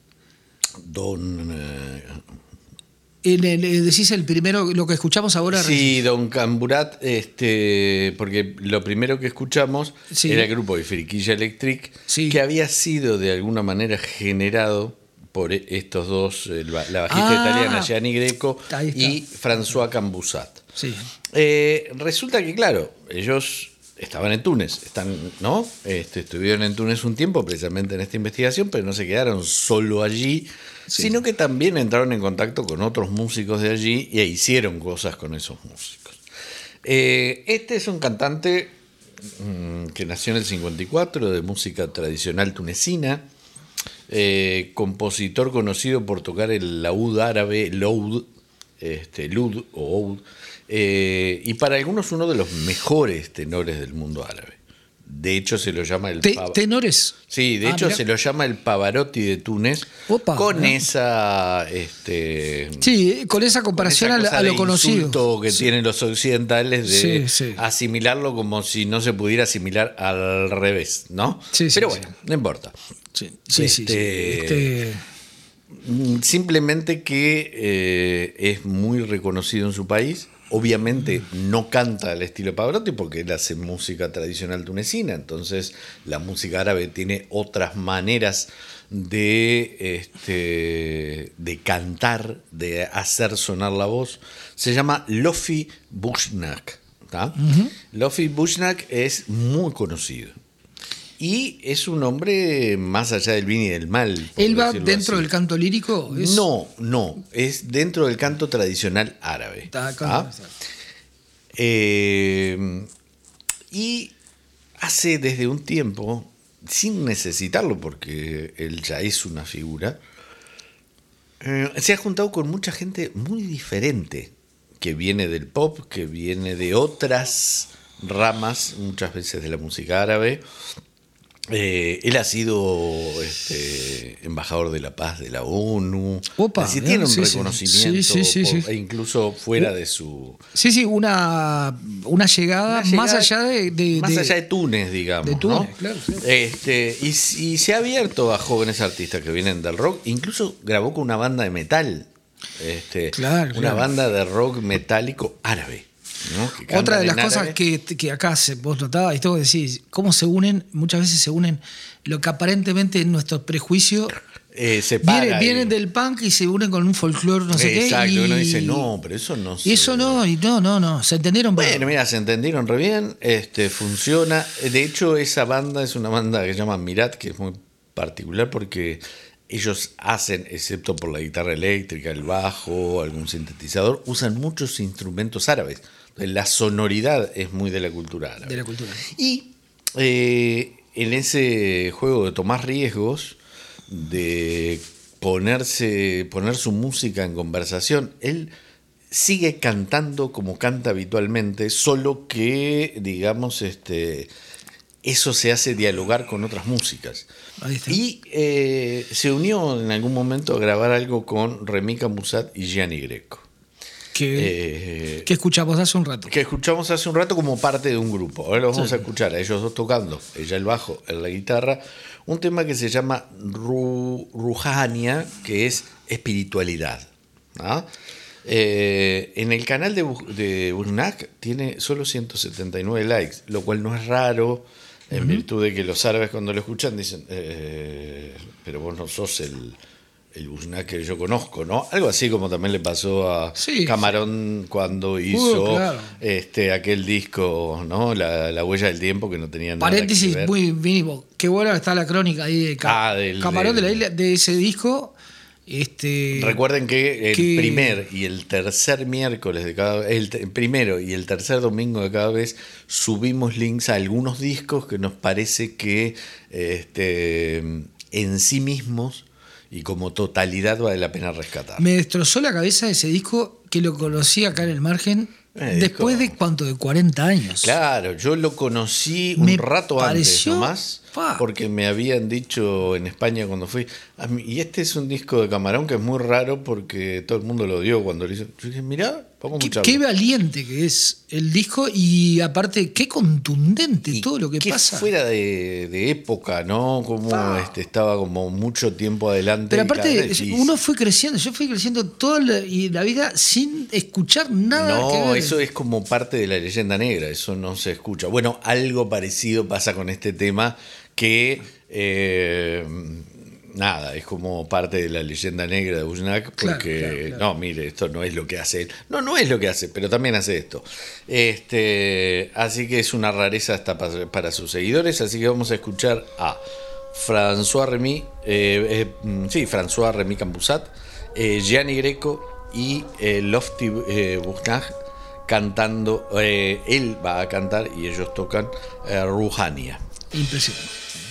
Don... Eh, En el, decís el primero, lo que escuchamos ahora. Sí, Don Camburat, este, porque lo primero que escuchamos sí. era el grupo de Friquilla Electric, sí. que había sido de alguna manera generado por estos dos, la bajista ah, italiana Gianni Greco y François Cambusat. Sí. Eh, resulta que, claro, ellos estaban en Túnez, están, ¿no? Este, estuvieron en Túnez un tiempo precisamente en esta investigación, pero no se quedaron solo allí. Sí. Sino que también entraron en contacto con otros músicos de allí e hicieron cosas con esos músicos. Eh, este es un cantante mmm, que nació en el cincuenta y cuatro, de música tradicional tunecina, eh, compositor conocido por tocar el laúd árabe, l'oud, este, lud o oud, eh, y para algunos uno de los mejores tenores del mundo árabe. De hecho, se lo llama el... Te, ¿Tenores? Sí, de ah, hecho, mirá. se lo llama el Pavarotti de Túnez. Opa, con mirá. esa... Este, sí, con esa comparación con esa a, a lo conocido. Que sí. tienen los occidentales de sí, sí. asimilarlo como si no se pudiera asimilar al revés, ¿no? Sí, sí, Pero sí. bueno, no importa. Sí, sí, este, sí. sí. Este... Simplemente que eh, es muy reconocido en su país. Obviamente no canta al estilo Pavarotti porque él hace música tradicional tunecina, entonces la música árabe tiene otras maneras de, este, de cantar, de hacer sonar la voz. Se llama Lofi Bushnak. Uh-huh. Lofi Bushnak es muy conocido. Y es un hombre más allá del bien y del mal. ¿Él va dentro así. del canto lírico? ¿Es? No, no. Es dentro del canto tradicional árabe. Está, ¿ah? eh, y hace desde un tiempo, sin necesitarlo, porque él ya es una figura, eh, se ha juntado con mucha gente muy diferente, que viene del pop, que viene de otras ramas, muchas veces de la música árabe. Eh, él ha sido este, embajador de la paz de la ONU. Opa, así tiene un sí, reconocimiento, sí, sí, sí, por, sí. e incluso fuera de su... Sí, sí, una, una, llegada, una llegada más allá de, de, más de, allá de Túnez, digamos. De Túnez, ¿no? claro, claro. Este, y, y se ha abierto a jóvenes artistas que vienen del rock. Incluso grabó con una banda de metal. Este, claro, una claro. banda de rock metálico árabe. ¿No? Otra de las cosas que, que acá se, vos notabas y todo decís, cómo se unen, muchas veces se unen lo que aparentemente es nuestro prejuicio. Eh, vienen, vienen del punk y se unen con un folclore, no sé Exacto, qué. Exacto, uno dice, no, pero eso no Y eso no, y no, no, no, se entendieron bien. bien. Bueno, mira, se entendieron re bien, este, funciona. De hecho, esa banda es una banda que se llama Mirat, que es muy particular porque ellos hacen, excepto por la guitarra eléctrica, el bajo, algún sintetizador, usan muchos instrumentos árabes. La sonoridad es muy de la cultura árabe. De la cultura. Y eh, en ese juego de tomar riesgos, de ponerse, poner su música en conversación, él sigue cantando como canta habitualmente, solo que, digamos, este, eso se hace dialogar con otras músicas. Ahí está. Y eh, se unió en algún momento a grabar algo con Remy Cambusat y Gianni Greco. Que, eh, que escuchamos hace un rato. Que escuchamos hace un rato como parte de un grupo. Ahora lo vamos sí. a escuchar a ellos dos tocando, ella el bajo, él la guitarra, un tema que se llama Ru, Ruhania, que es espiritualidad. ¿no? Eh, en el canal de, de Bushnak tiene solo ciento setenta y nueve likes, lo cual no es raro, en uh-huh. virtud de que los árabes cuando lo escuchan dicen, eh, pero vos no sos el... el Bushnach que yo conozco, ¿no? Algo así como también le pasó a sí, Camarón sí. cuando hizo uh, claro. este aquel disco, ¿no? La, la huella del tiempo, que no tenía nada Paréntesis, que ver. muy mínimo. Qué buena está la crónica ahí de Ca- ah, del, Camarón del, de la Isla, de ese disco. Este, Recuerden que el que... primer y el tercer miércoles de cada el, el primero y el tercer domingo de cada vez subimos links a algunos discos que nos parece que este, en sí mismos y como totalidad vale la pena rescatar. Me destrozó la cabeza ese disco, que lo conocí acá en el Margen eh, después disco. de cuánto, de cuarenta años. Claro, yo lo conocí un me rato pareció, antes nomás, pa. porque me habían dicho en España cuando fui, a mí, y este es un disco de Camarón que es muy raro porque todo el mundo lo dio cuando lo hizo. Yo dije, mirá, vamos a qué, escucharlo. qué valiente que es el disco, y aparte qué contundente y todo lo que qué pasa. Fuera de, de época, ¿no? Como ah. este, estaba como mucho tiempo adelante. Pero aparte, y uno fue creciendo, yo fui creciendo toda la, y la vida sin escuchar nada. No, que ver. Eso es como parte de la leyenda negra, eso no se escucha. Bueno, algo parecido pasa con este tema que... Eh, nada, es como parte de la leyenda negra de Bushnach, porque claro, claro, claro. no, mire, esto no es lo que hace él. No, no es lo que hace, pero también hace esto. Este, así que es una rareza hasta para, para sus seguidores, así que vamos a escuchar a François Remy, eh, eh, sí, François Remy Campuzat, eh, Gianni Greco y eh, Lofty eh, Bushnach cantando, eh, él va a cantar y ellos tocan eh, Ruhania. Impresionante.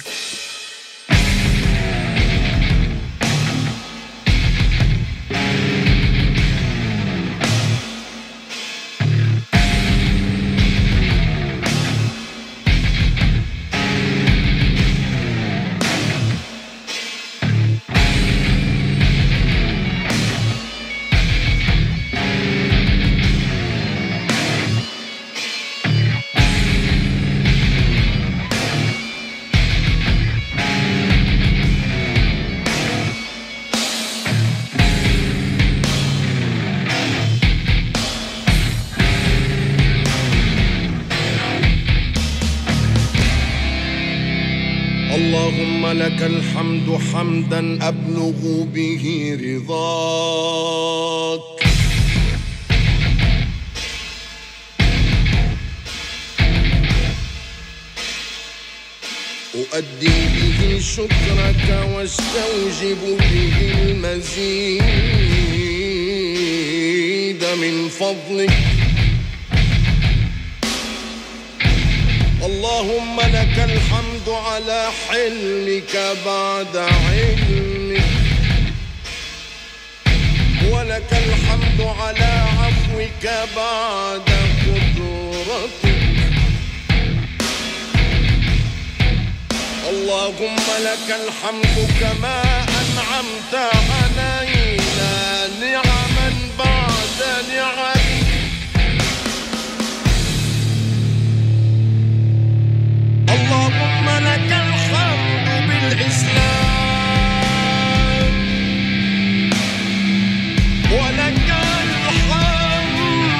لك الحمد حمدا أبلغ به رضاك أؤدي به شكرك واستوجب به المزيد من فضلك اللهم لك الحمد على حلمك بعد علمك ولك الحمد على عفوك بعد قدرتك اللهم لك الحمد كما أنعمت علينا نعما بعد نعم اللهم لك الحمد بالإسلام ولك الحمد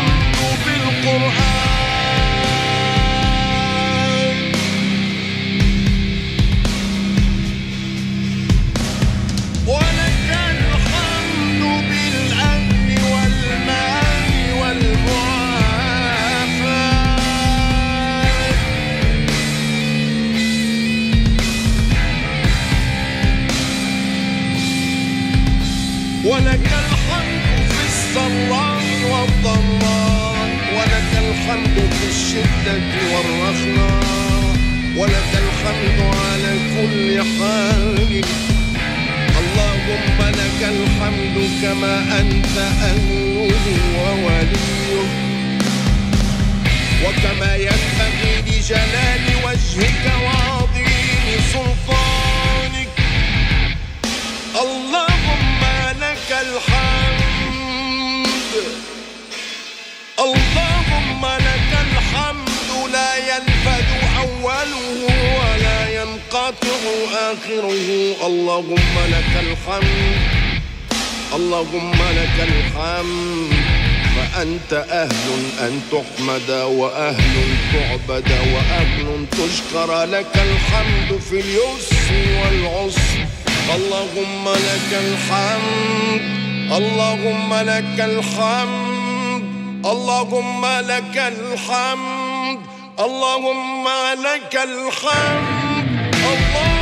بالقرآن ولك الحمد بالأمن والمال والمعافاة ولك الحمد في السراء والضراء ولك الحمد في الشدة والرخاء ولك الحمد على كل حال اللهم لك الحمد كما أنت أهله ووليه وكما ينبغي لجلال وجهك وعظيم سلطانك اللهم لك الحمد اللهم لك الحمد لا ينفد أوله ولا ينقطع آخره اللهم لك الحمد اللهم لك الحمد فأنت أهل أن تحمد وأهل تعبد وأهل تشكر لك الحمد في اليسر والعسر اللهم لك الحمد اللهم لك الحمد اللهم لك الحمد اللهم لك الحمد الله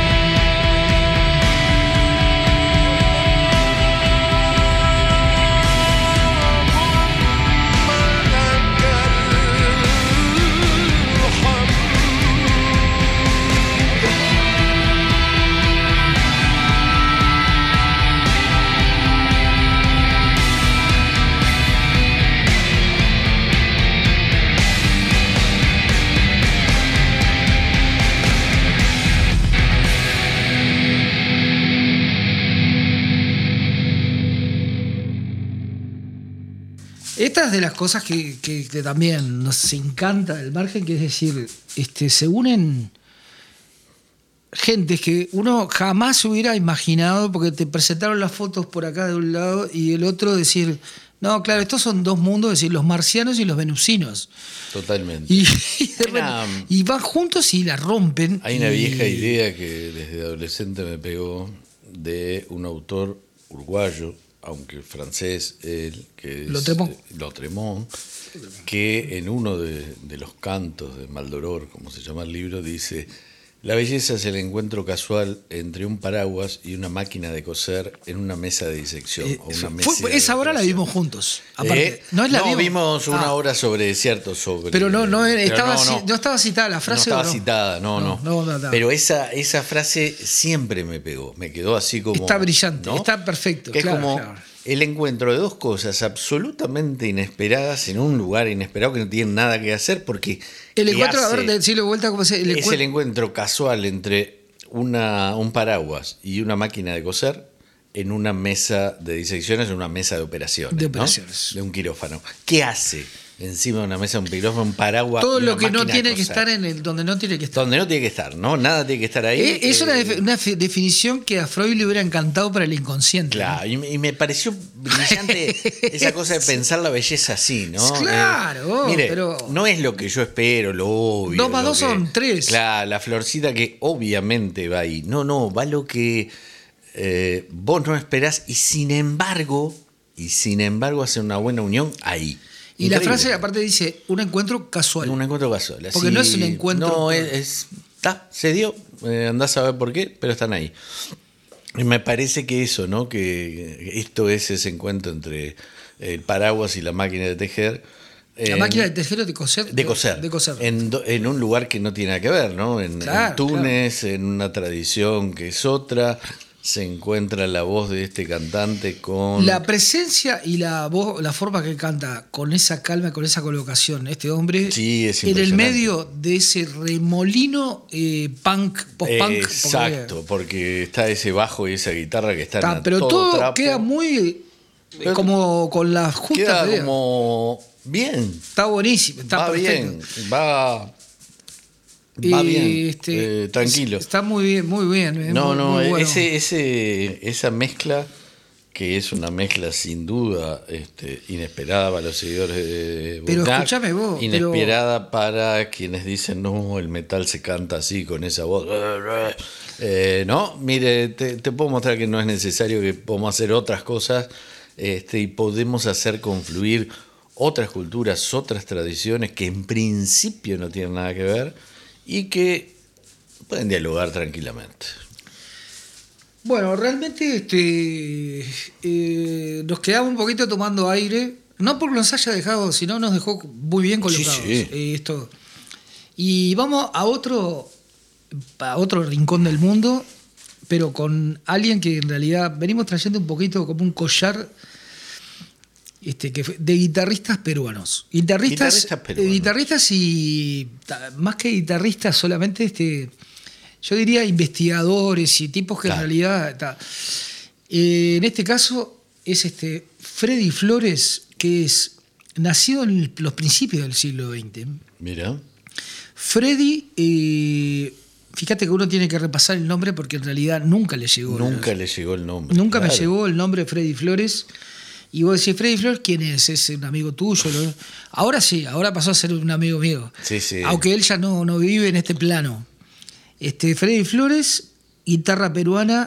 Esta es de las cosas que, que, que también nos encanta del margen, que es decir, este, se unen gentes que uno jamás se hubiera imaginado, porque te presentaron las fotos por acá de un lado y el otro decir, no, claro, estos son dos mundos, es decir, los marcianos y los venusinos. Totalmente. Y, y, de una, y van juntos y la rompen. Hay una y, vieja idea que desde adolescente me pegó de un autor uruguayo, aunque francés, él, que es Lautréamont, Lautréamont, que en uno de, de los cantos de Maldoror, como se llama el libro, dice: la belleza es el encuentro casual entre un paraguas y una máquina de coser en una mesa de disección. Eh, o una fue, mesa esa hora la vimos juntos. Aparte, eh, no es la no, vimos, vimos una ah, hora sobre, cierto, sobre... Pero no, no, pero estaba, no, no. no estaba citada la frase. No estaba ¿o no? citada, no, no. no, no, no. Pero esa, esa frase siempre me pegó, me quedó así como... Está brillante, ¿no? está perfecto. Que claro, es como claro. el encuentro de dos cosas absolutamente inesperadas en un lugar inesperado que no tienen nada que hacer, porque... El encuentro, hace, a ver, decirle vuelta cómo se... El es encuentro, el encuentro casual entre una, un paraguas y una máquina de coser en una mesa de disecciones, en una mesa de operaciones. De operaciones. ¿No? De un quirófano. ¿Qué hace encima de una mesa de un quirófano, un paraguas? todo y lo una que no máquina de tiene que coser? estar en el donde no tiene que estar. Donde no tiene que estar, ¿no? Nada tiene que estar ahí. Eh, es una, eh, def- una fe- definición que a Freud le hubiera encantado para el inconsciente. Claro, ¿no? y, me- y me pareció brillante esa cosa de pensar la belleza así, ¿no? Claro, Eh, mire, pero- no es lo que yo espero, lo obvio. Dos más lo dos que- son tres. Claro, la florcita que obviamente va ahí. No, no, va lo que eh, vos no esperás y sin embargo, y sin embargo hace una buena unión ahí. Y la Increíble. frase aparte dice, un encuentro casual. Un encuentro casual. Porque así, no es un encuentro No, por- es, es- ta, se dio, eh, andás a ver por qué, pero están ahí. Y me parece que eso, ¿no? Que esto es ese encuentro entre el paraguas y la máquina de tejer. La en- máquina de tejer o de coser. de coser. De coser. En, do- en un lugar que no tiene nada que ver, ¿no? En, Claro, en Túnez, en una tradición que es otra, se encuentra la voz de este cantante con... La presencia y la voz, la forma que canta, con esa calma, con esa colocación, este hombre, Sí, es en el impresionante. medio de ese remolino eh, punk, post-punk. Exacto, porque está ese bajo y esa guitarra que están Está, a pero todo, todo trapo. queda muy eh, Pero como con la justa Queda medida. como bien, Está buenísimo, está va perfecto. bien, va, va Y, bien, este, eh, tranquilo. Está muy bien, muy bien. es No, muy- no, muy bueno. ese, ese, esa mezcla, que es una mezcla sin duda este, inesperada para los seguidores de Pero Butnak, escúchame vos, inesperada para quienes dicen, no, el metal se canta así, con esa voz. Eh, no, mire, te, te puedo mostrar que no es necesario, que podemos hacer otras cosas este, y podemos hacer confluir otras culturas, otras tradiciones que en principio no tienen nada que ver y que pueden dialogar tranquilamente. Bueno, realmente este, eh, nos quedamos un poquito tomando aire, no porque nos haya dejado, sino nos dejó muy bien colocados. Sí, sí. eh, esto. Y vamos a otro, a otro rincón del mundo, pero con alguien que en realidad venimos trayendo un poquito como un collar este, que fue de guitarristas peruanos. Guitarristas, Guitarristas peruanos. eh, guitarristas y ta- más que guitarristas solamente, este, yo diría investigadores y tipos que Claro. en realidad... ta- eh, en este caso es este Freddy Flores, que es nacido en los principios del siglo veinte. Mira, Freddy, eh, fíjate que uno tiene que repasar el nombre porque en realidad nunca le llegó. nunca le llegó el nombre. Nunca me Claro. llegó el nombre de Freddy Flores. Y vos decís, Freddy Flores, ¿quién es? ¿Es un amigo tuyo? ¿Lo- Ahora sí, ahora pasó a ser un amigo mío. Sí, sí. Aunque él ya no, no vive en este plano. Este, Freddy Flores, guitarra peruana,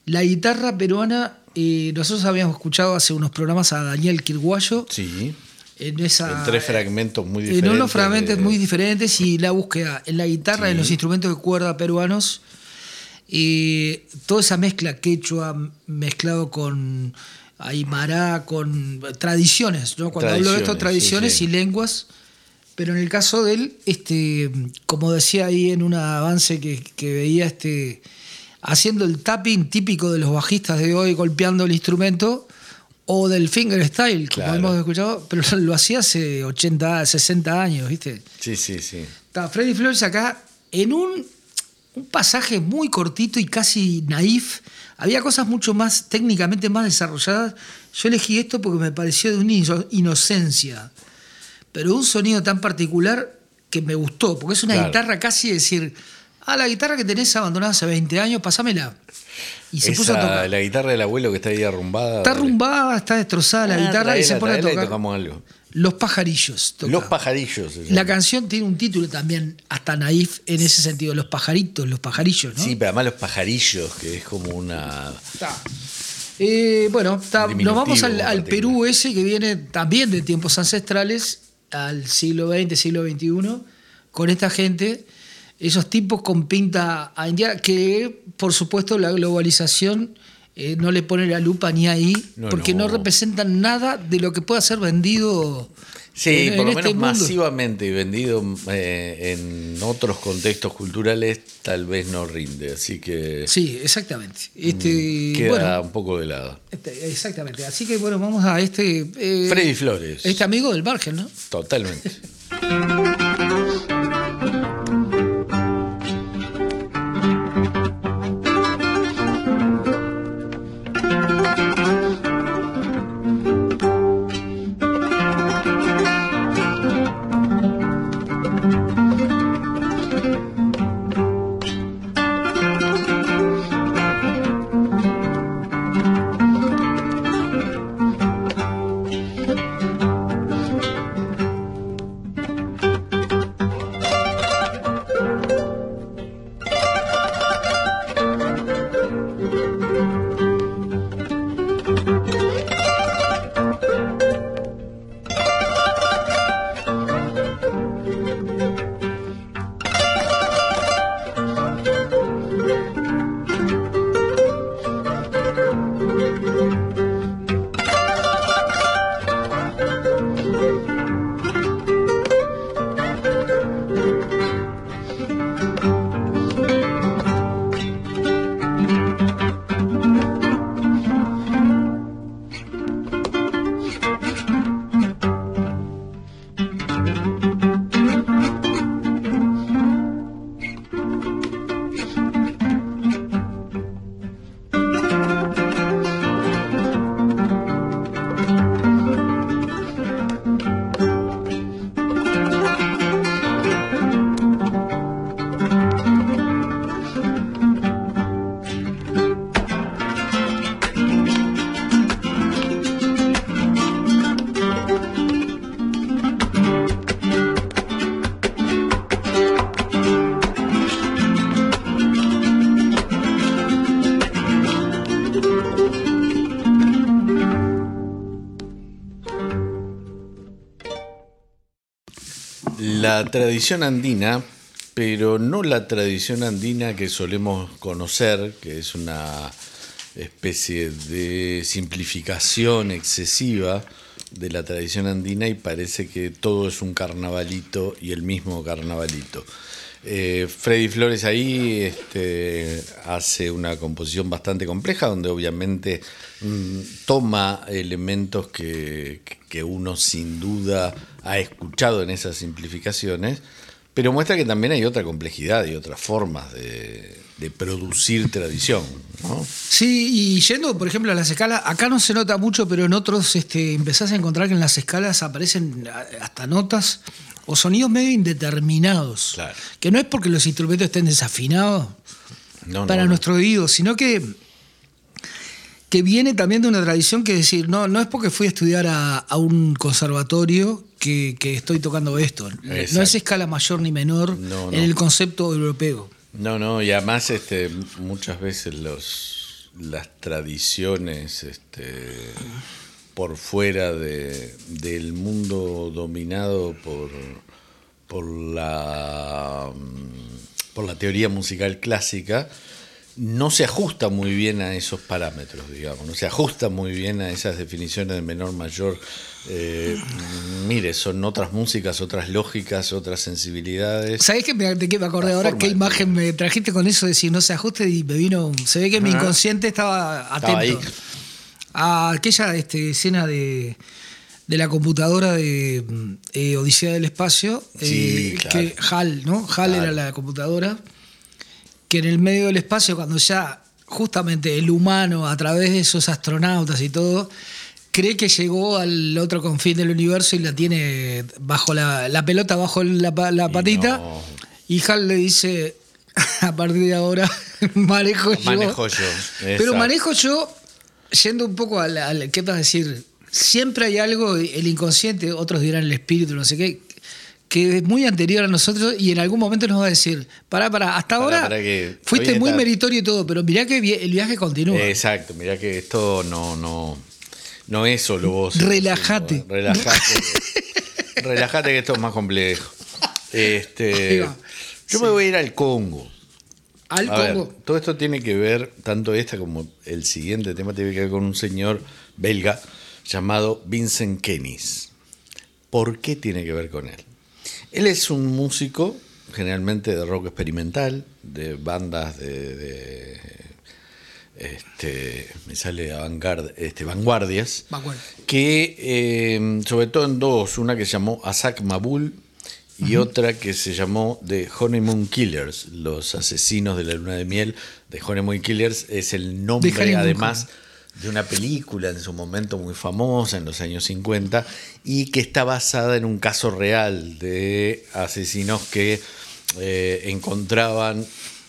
La guitarra peruana, eh, nosotros habíamos escuchado hace unos programas a Daniel Quirguayo. Sí. En, esa, en tres fragmentos muy diferentes. En unos fragmentos de... muy diferentes y la búsqueda en la guitarra, sí. En los instrumentos de cuerda peruanos. Y toda esa mezcla quechua mezclado con aymara, con tradiciones, ¿no? Cuando hablo de esto, tradiciones, sí, sí. Y lenguas. Pero en el caso de él, este, como decía ahí en un avance que, que veía, este, haciendo el tapping típico de los bajistas de hoy, golpeando el instrumento, o del fingerstyle, como claro. Hemos escuchado, pero lo hacía hace ochenta, sesenta años, ¿viste? Sí, sí, sí. Está Freddy Flores acá en un, un pasaje muy cortito y casi naif. Había cosas mucho más, técnicamente más desarrolladas. Yo elegí esto porque me pareció de una inocencia, pero un sonido tan particular que me gustó, porque es una claro. Guitarra casi decir, ah, la guitarra que tenés abandonada hace veinte años, pasámela. Y se Esa, puso a tocar. La guitarra del abuelo que está ahí arrumbada. Está arrumbada, está destrozada la ah, guitarra traela, y se pone a tocar. Y tocamos algo. Los pajarillos. Toca. Los pajarillos. La canción tiene un título también hasta naif en ese sentido, los pajaritos, los pajarillos, ¿no? Sí, pero además los pajarillos, que es como una... Está. Eh, bueno, está, nos vamos al, al Perú ese que viene también de tiempos ancestrales, al siglo veinte, siglo veintiuno, con esta gente, esos tipos con pinta a India, que por supuesto la globalización eh, no le pone la lupa ni ahí, no, porque no. no representan nada de lo que pueda ser vendido. Sí, en, por en lo este menos mundo. Masivamente vendido eh, en otros contextos culturales tal vez no rinde, así que... Sí, exactamente. Este, queda bueno, un poco de lado. Este, exactamente, así que bueno, vamos a este... Eh, Freddy Flores. Este amigo del margen, ¿no? Totalmente. La tradición andina, pero no la tradición andina que solemos conocer, que es una especie de simplificación excesiva de la tradición andina y parece que todo es un carnavalito y el mismo carnavalito. Eh, Freddy Flores ahí este, hace una composición bastante compleja donde obviamente mmm, toma elementos que, que uno sin duda ha escuchado en esas simplificaciones, pero muestra que también hay otra complejidad y otras formas de, de producir tradición, ¿no? Sí, y yendo por ejemplo a las escalas, acá no se nota mucho, pero en otros este, empezás a encontrar que en las escalas aparecen hasta notas o sonidos medio indeterminados, claro. Que no es porque los instrumentos estén desafinados no, para no, nuestro no. oído, sino que, que viene también de una tradición que decir, no, no es porque fui a estudiar a, a un conservatorio que, que estoy tocando esto. Exacto. No es escala mayor ni menor no, no. en el concepto europeo. No, no, y además este, muchas veces los, las tradiciones este, por fuera de, del mundo dominado por, por, la, por la teoría musical clásica, no se ajusta muy bien a esos parámetros, digamos, no se ajusta muy bien a esas definiciones de menor, mayor. Eh, mire, son otras músicas, otras lógicas, otras sensibilidades. ¿Sabés qué me, de qué me acordé la ahora? ¿Qué imagen me trajiste con eso de decir no se ajuste? Y me vino. Se ve que mi inconsciente estaba atento estaba ahí. A aquella este, escena de. de la computadora de eh, Odisea del Espacio. Sí, eh, claro. Que HAL, ¿no? HAL claro. Era la computadora. Que en el medio del espacio, cuando ya justamente el humano, a través de esos astronautas y todo, cree que llegó al otro confín del universo y la tiene bajo la, la pelota, bajo la, la patita. Y, no. y HAL le dice, a partir de ahora, manejo yo. Manejo yo. Pero exacto. Manejo yo, yendo un poco al, al ¿qué vas a decir? Siempre hay algo, el inconsciente, otros dirán el espíritu, no sé qué, que es muy anterior a nosotros y en algún momento nos va a decir, pará, pará, hasta pará, ahora pará que fuiste muy está... meritorio y todo, pero mirá que el viaje continúa. Exacto, mirá que esto no, no, no es solo vos. Relájate. Sino, relájate. Relájate que esto es más complejo. Este, yo sí. me voy a ir al Congo. Al a Congo. Ver, todo esto tiene que ver, tanto esta como el siguiente tema, tiene que ver con un señor belga llamado Vincent Kennis. ¿Por qué tiene que ver con él? Él es un músico, generalmente de rock experimental, de bandas de, de este, me sale avant-garde, este, vanguardias, Vanguard. que eh, sobre todo en dos, una que se llamó Asak Mabul y uh-huh. otra que se llamó The Honeymoon Killers, los asesinos de la luna de miel. The Honeymoon Killers es el nombre, además, de una película en su momento muy famosa en los años cincuenta y que está basada en un caso real de asesinos que eh, encontraban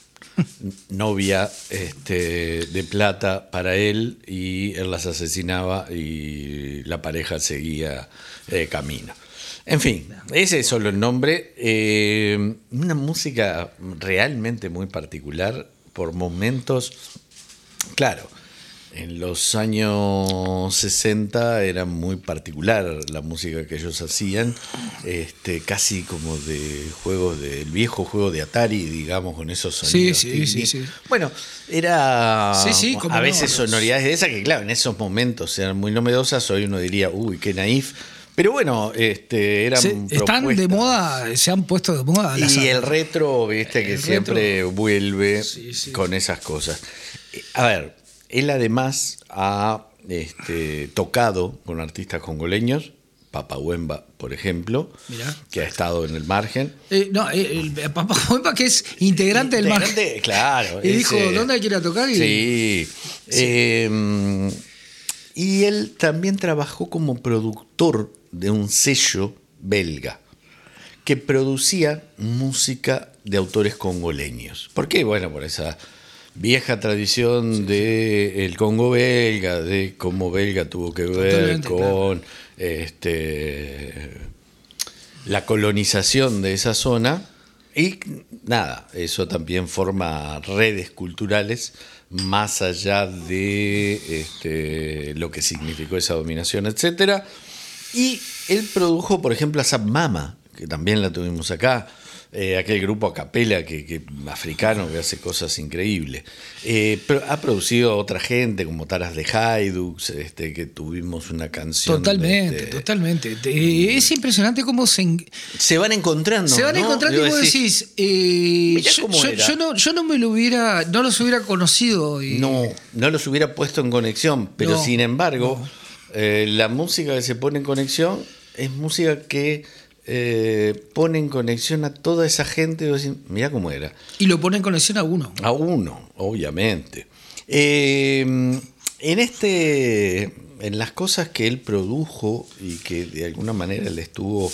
novia este, de plata para él y él las asesinaba y la pareja seguía eh, camino. En fin, ese es solo el nombre. Eh, una música realmente muy particular, por momentos, claro. En los años sesenta era muy particular la música que ellos hacían, este, casi como de juegos del viejo juego de Atari, digamos, con esos sonidos. Sí, sí, sí, sí. Bueno, era sí, sí, a veces no, sonoridades de esas que, claro, en esos momentos eran muy novedosas. Hoy uno diría, uy, qué naif. Pero bueno, este, eran se, propuestas. Están de moda, se han puesto de moda. Y el retro, viste, que el siempre retro. vuelve sí, sí. con esas cosas. A ver. Él además ha este, tocado con artistas congoleños, Papa Wemba, por ejemplo, Mirá. que ha estado en el margen. Eh, no, el, el Papa Wemba, que es integrante, integrante del margen. Claro. Y ese, dijo, ¿dónde quiere tocar? Y... Sí. sí. Eh, y él también trabajó como productor de un sello belga que producía música de autores congoleños. ¿Por qué? Bueno, por esa vieja tradición sí, de el Congo belga, de cómo belga tuvo que ver con claro. este, la colonización de esa zona y nada, eso también forma redes culturales más allá de este, lo que significó esa dominación, etcétera. Y él produjo, por ejemplo, a Zap Mama, que también la tuvimos acá. Eh, aquel grupo a capela que, que, africano que hace cosas increíbles. Eh, pero ha producido a otra gente, como Taras de Haidux, este, que tuvimos una canción. Totalmente, este, totalmente. Eh, es impresionante cómo se... En... Se van encontrando. Se van ¿no? encontrando y vos decís, eh, yo, yo, yo, no, yo no me lo hubiera, no los hubiera conocido. Y... No, no los hubiera puesto en conexión, pero no, sin embargo, no. eh, la música que se pone en conexión es música que... Eh, pone en conexión a toda esa gente. Mirá cómo era. Y lo pone en conexión a uno. A uno, obviamente. Eh, en este, en las cosas que él produjo y que de alguna manera le estuvo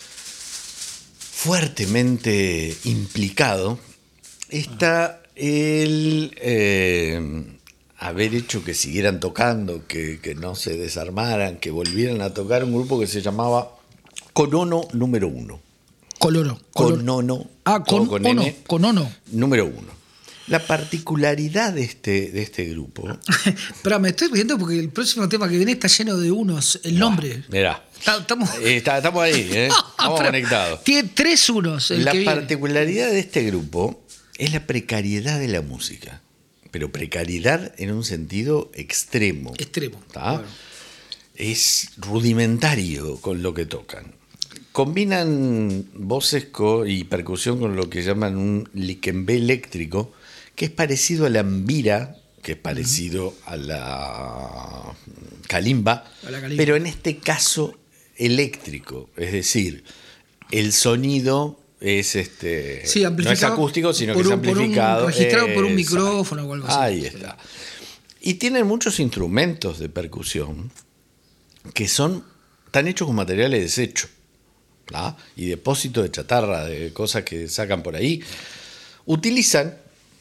fuertemente implicado, está el eh, haber hecho que siguieran tocando, que, que no se desarmaran, que volvieran a tocar un grupo que se llamaba Konono número uno. Colono. Konono. Ah, con, con ono, N, Konono. número uno. La particularidad de este, de este grupo... Pero me estoy riendo porque el próximo tema que viene está lleno de unos, el nombre. Mirá. Estamos, eh, está, estamos ahí, ¿eh? Estamos conectados. Tiene tres unos. El la que particularidad viene. de este grupo es la precariedad de la música. Pero precariedad en un sentido extremo. Extremo. Bueno. Es rudimentario con lo que tocan. Combinan voces y percusión con lo que llaman un liquembé eléctrico, que es parecido a la ambira, que es parecido uh-huh. a la calimba, a la calimba, pero en este caso eléctrico. Es decir, el sonido es este sí, no es acústico, sino que un, es amplificado. Por un, registrado eh, por un micrófono o algo así. Ahí está. Y tienen muchos instrumentos de percusión que son están hechos con materiales de desecho, ¿ah? Y depósitos de chatarra, de cosas que sacan por ahí. Utilizan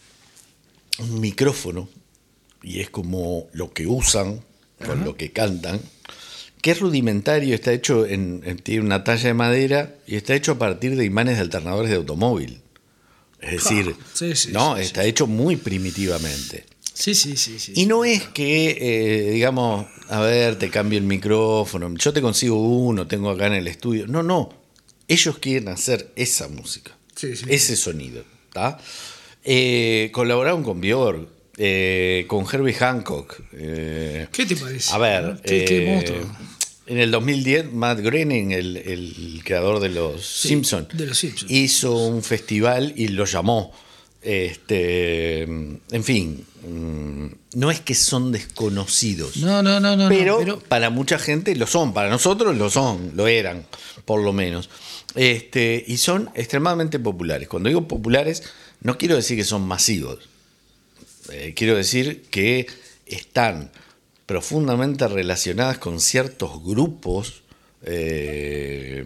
un micrófono, y es como lo que usan con Ajá. lo que cantan, que es rudimentario, está hecho en, en, tiene una talla de madera y está hecho a partir de imanes de alternadores de automóvil. Es decir, ah, sí, sí, no, sí, está sí. hecho muy primitivamente. Sí, sí, sí, sí. Y no es que, eh, digamos, a ver, te cambio el micrófono, yo te consigo uno, tengo acá en el estudio. No, no. Ellos quieren hacer esa música, sí, sí, ese sí. sonido. ¿Tá? Eh, colaboraron con Björk, eh, con Herbie Hancock. Eh, ¿Qué te parece? A ver, ¿Qué, eh, qué monstruo? En el dos mil diez, Matt Groening, el, el creador de los sí, Simpsons, de los Simpsons, hizo un festival y lo llamó. Este, en fin, no es que son desconocidos. No, no, no, no. Pero, no, pero para mucha gente lo son, para nosotros lo son, lo eran, por lo menos. Este, y son extremadamente populares. Cuando digo populares, no quiero decir que son masivos. Eh, quiero decir que están profundamente relacionadas con ciertos grupos eh,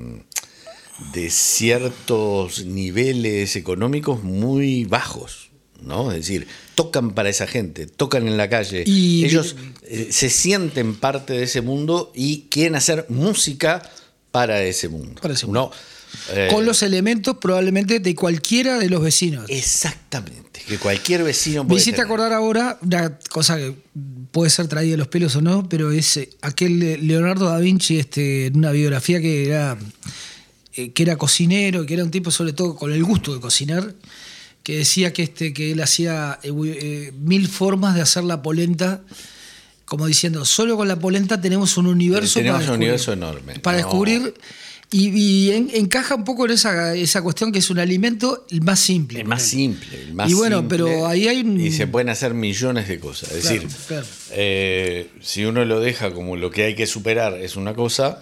de ciertos niveles económicos muy bajos, ¿no? Es decir, tocan para esa gente, tocan en la calle. Y ellos eh, se sienten parte de ese mundo y quieren hacer música para ese mundo. Para ese mundo. ¿No? Eh, Con los elementos probablemente de cualquiera de los vecinos. Exactamente, que cualquier vecino puede Me hiciste tener. acordar ahora una cosa que puede ser traída de los pelos o no, pero es aquel Leonardo da Vinci, este, en una biografía que era, eh, que era cocinero, que era un tipo sobre todo con el gusto de cocinar, que decía que, este, que él hacía eh, eh, mil formas de hacer la polenta, como diciendo, solo con la polenta tenemos un universo tenemos para un descubrir. universo enorme. Para no. descubrir... Y, y en, encaja un poco en esa, esa cuestión que es un alimento el más simple. El más simple. El más y bueno, simple, pero ahí hay un... Y se pueden hacer millones de cosas. Es claro, decir, claro. Eh, si uno lo deja como lo que hay que superar es una cosa,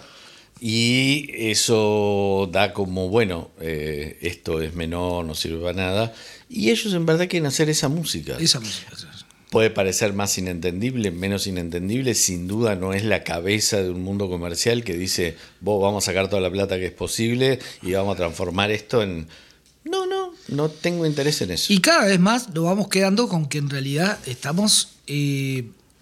y eso da como, bueno, eh, esto es menor, no sirve para nada. Y ellos en verdad quieren hacer esa música. Esa música. Puede parecer más inentendible, menos inentendible, sin duda no es la cabeza de un mundo comercial que dice, vos vamos a sacar toda la plata que es posible y vamos a transformar esto en... No, no, no tengo interés en eso. Y cada vez más nos vamos quedando con que en realidad estamos... Eh,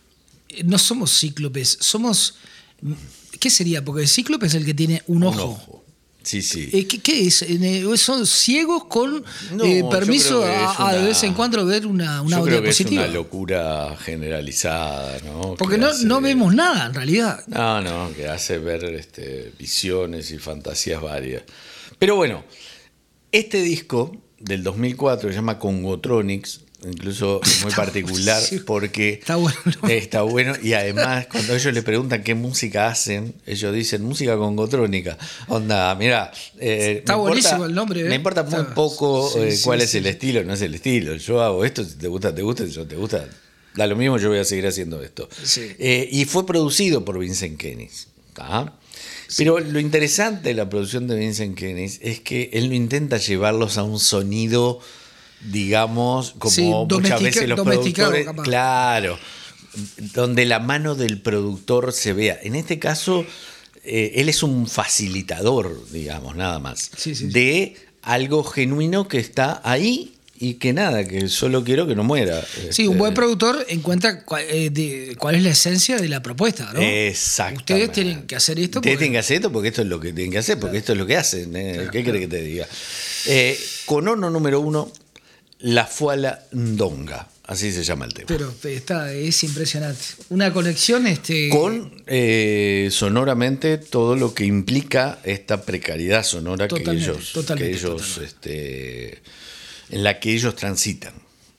no somos cíclopes, somos... ¿Qué sería? Porque el cíclope es el que tiene un ojo. Un ojo. Sí, sí. Eh, ¿qué, ¿Qué es? ¿Son ciegos con no, eh, permiso a, una, a de vez en cuando ver una, una yo creo diapositiva? Que es una locura generalizada, ¿no? Porque no, hace, no vemos nada en realidad. No, no, que hace ver este, visiones y fantasías varias. Pero bueno, este disco del dos mil cuatro se llama Congotronics. Incluso es muy particular porque está bueno, ¿no? está bueno y además cuando ellos le preguntan qué música hacen, ellos dicen música congotrónica. Onda, mira, eh, está buenísimo importa, el nombre. ¿eh? Me importa muy está, poco sí, eh, sí, cuál sí, es sí. el estilo, no es el estilo. Yo hago esto, si te gusta, te gusta, si no te gusta, da lo mismo, yo voy a seguir haciendo esto. Sí. Eh, y fue producido por Vincent Kennis. ¿Ah? Sí. Pero lo interesante de la producción de Vincent Kennis es que él no intenta llevarlos a un sonido, digamos, como sí, muchas veces los productores, capaz. Claro, donde la mano del productor se vea. En este caso, eh, él es un facilitador, digamos, nada más, sí, sí, de sí. algo genuino que está ahí y que nada, que solo quiero que no muera. Sí, este, un buen productor encuentra cuál, eh, de, cuál es la esencia de la propuesta, ¿no? Exactamente. Ustedes tienen que hacer esto. Ustedes porque... tienen que hacer esto porque esto es lo que tienen que hacer, porque claro. esto es lo que hacen. ¿eh? Claro, ¿Qué claro. querés que te diga? Eh, Conono número uno La Fuala Ndonga, así se llama el tema. Pero está, es impresionante. Una conexión este con eh, sonoramente todo lo que implica esta precariedad sonora totalmente, que ellos, totalmente, que ellos totalmente. Este, en la que ellos transitan.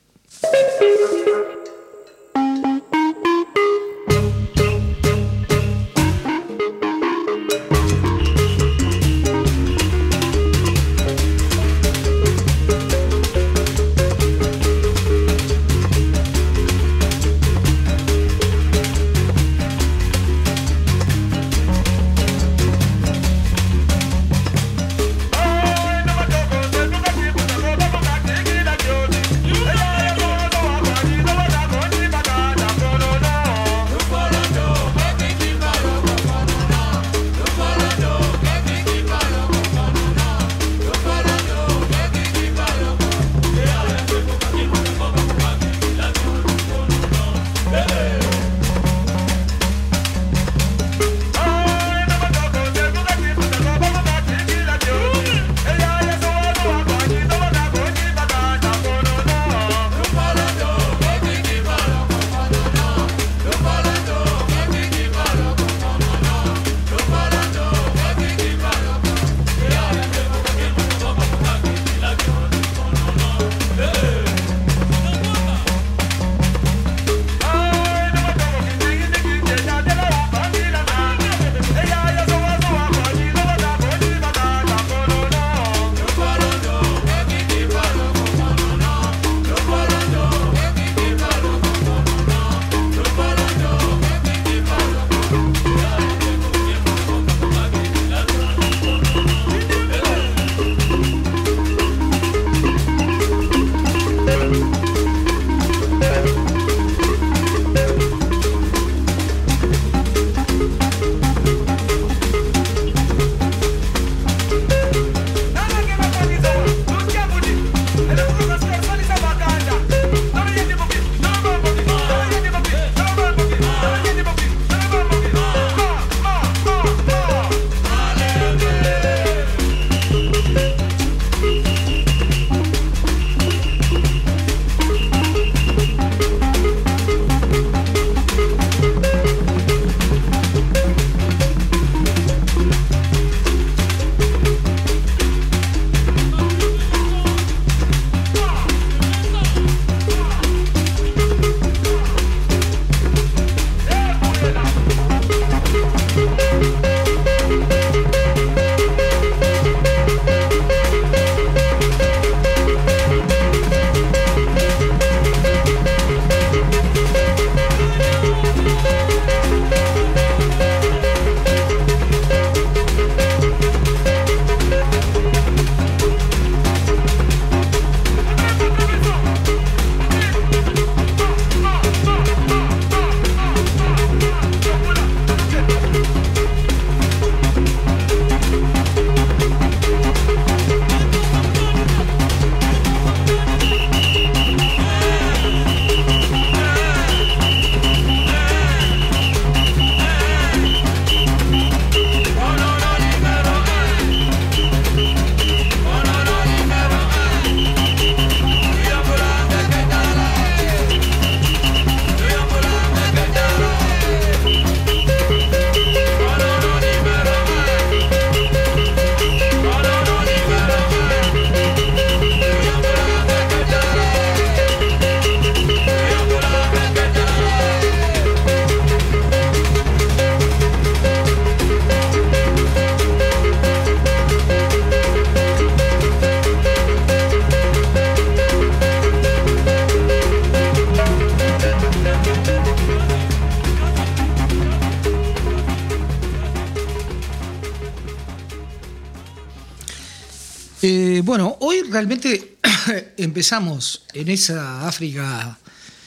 Eh, bueno, hoy realmente empezamos en esa África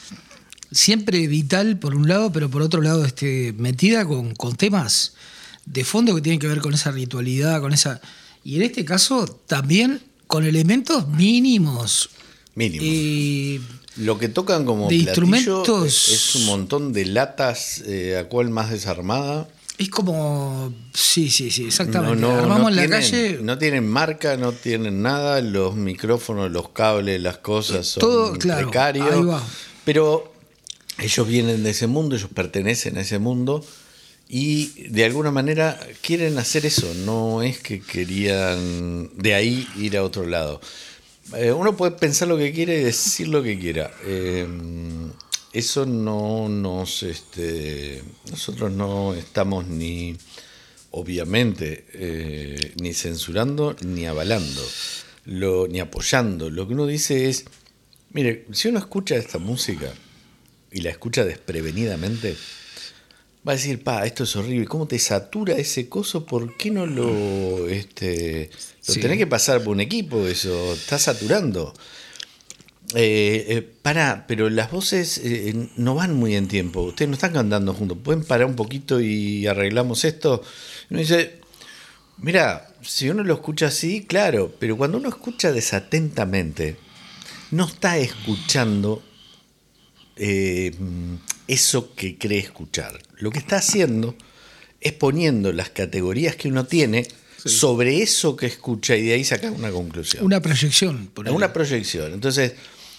siempre vital por un lado, pero por otro lado este, metida con, con temas de fondo que tienen que ver con esa ritualidad, con esa y en este caso también con elementos mínimos. Mínimos. Eh, Lo que tocan como de platillo instrumentos es un montón de latas, eh, a cual más desarmada. Es como... Sí, sí, sí, exactamente. No, no, Armamos no en la tienen, calle... No tienen marca, no tienen nada, los micrófonos, los cables, las cosas son todo, claro, precarios. ahí va. Pero ellos vienen de ese mundo, ellos pertenecen a ese mundo y de alguna manera quieren hacer eso. No es que querían de ahí ir a otro lado. Eh, uno puede pensar lo que quiera y decir lo que quiera. Eh, eso no nos... Este, nosotros no estamos ni... obviamente, eh, ni censurando ni avalando, lo, ni apoyando. Lo que uno dice es, mire, si uno escucha esta música y la escucha desprevenidamente, va a decir, pa, esto es horrible, ¿cómo te satura ese coso? ¿Por qué no lo, este, lo Sí. tenés que pasar por un equipo? Eso está saturando. Eh, eh, pará, pero las voces eh, no van muy en tiempo. Ustedes no están cantando juntos. ¿Pueden parar un poquito y arreglamos esto? Y uno dice, mira, si uno lo escucha así, claro, pero cuando uno escucha desatentamente, no está escuchando eh, eso que cree escuchar. Lo que está haciendo es poniendo las categorías que uno tiene sí. sobre eso que escucha y de ahí sacar una conclusión. Una proyección. Por ahí. Una proyección. Entonces,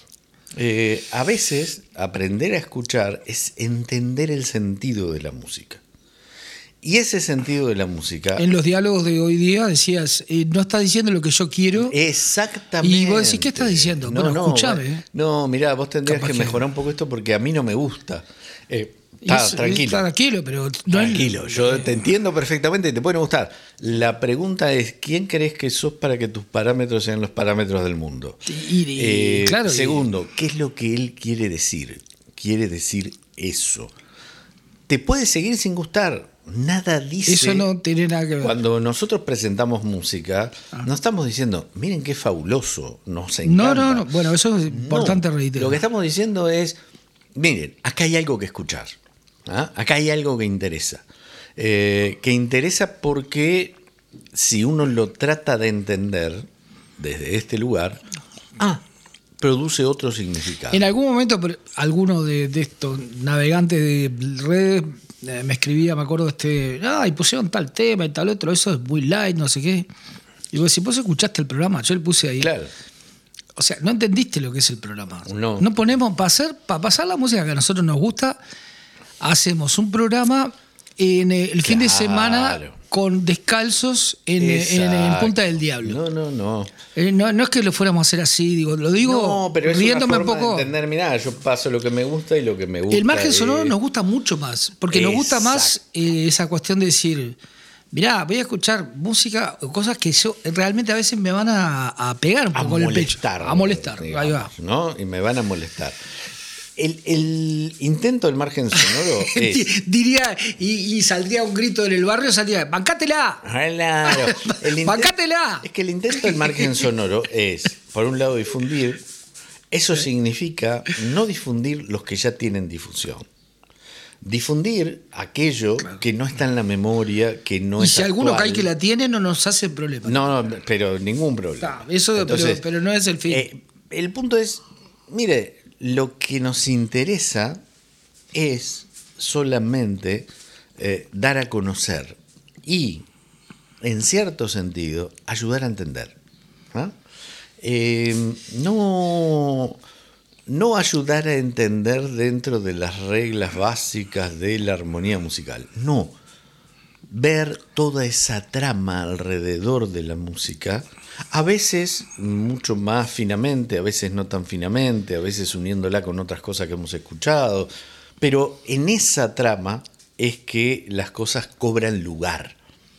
eh, a veces aprender a escuchar es entender el sentido de la música. Y ese sentido de la música... En los diálogos de hoy día decías, eh, no estás diciendo lo que yo quiero. Exactamente. Y vos decís, ¿qué estás diciendo? No, bueno, no, escuchame. Eh. No, mirá, vos tendrías Capaz que mejorar un poco esto porque a mí no me gusta. Eh, Está, es, tranquilo. Está tranquilo, pero no tranquilo, es, yo eh, te entiendo perfectamente y te pueden gustar. La pregunta es, ¿quién crees que sos para que tus parámetros sean los parámetros del mundo? Y, y, eh, claro, segundo, ¿qué es lo que él quiere decir? Quiere decir eso. Te puede seguir sin gustar. Nada dice. Eso no tiene nada que ver. Cuando nosotros presentamos música, ah. no estamos diciendo, miren qué fabuloso, nos No, encanta. no, no. Bueno, eso es importante no, reiterar. Lo que estamos diciendo es, miren, acá hay algo que escuchar. ¿Ah? Acá hay algo que interesa. Eh, que interesa porque si uno lo trata de entender desde este lugar, ah, produce otro significado. En algún momento, alguno de, de estos navegantes de redes eh, me escribía, me acuerdo, este, ah, y pusieron tal tema y tal otro, eso es muy light, no sé qué. Y vos, si vos escuchaste el programa, yo le puse ahí. Claro. O sea, no entendiste lo que es el programa. No. No ponemos, para hacer, para pasar la música que a nosotros nos gusta, hacemos un programa en el claro. fin de semana con descalzos en, en, en Punta del Diablo. No, no, no. Eh, no. No es que lo fuéramos a hacer así, digo, lo digo no, pero es riéndome una forma un poco. De entender, mirá, yo paso lo que me gusta y lo que me gusta. El margen es... sonoro nos gusta mucho más, porque Exacto. nos gusta más eh, esa cuestión de decir, mirá, voy a escuchar música o cosas que yo realmente a veces me van a, a pegar un poco en el pecho. A molestar, digamos, ahí va. ¿no? Y me van a molestar. El, el intento del margen sonoro es... Diría, y, y saldría un grito en el barrio, saldría, ¡bancátela! Claro. El ¡Bancátela! Es que el intento del margen sonoro es, por un lado, difundir. Eso significa no difundir los que ya tienen difusión. Difundir aquello claro. que no está en la memoria, que no y es si actual. alguno cae que la tiene, no nos hace problema. No, no, pero ningún problema. No, eso, Entonces, pero, pero no es el fin. Eh, el punto es, mire... Lo que nos interesa es solamente eh, dar a conocer y, en cierto sentido, ayudar a entender. ¿Ah? Eh, no, no ayudar a entender dentro de las reglas básicas de la armonía musical. No. Ver toda esa trama alrededor de la música, a veces mucho más finamente, a veces no tan finamente, a veces uniéndola con otras cosas que hemos escuchado, pero en esa trama es que las cosas cobran lugar,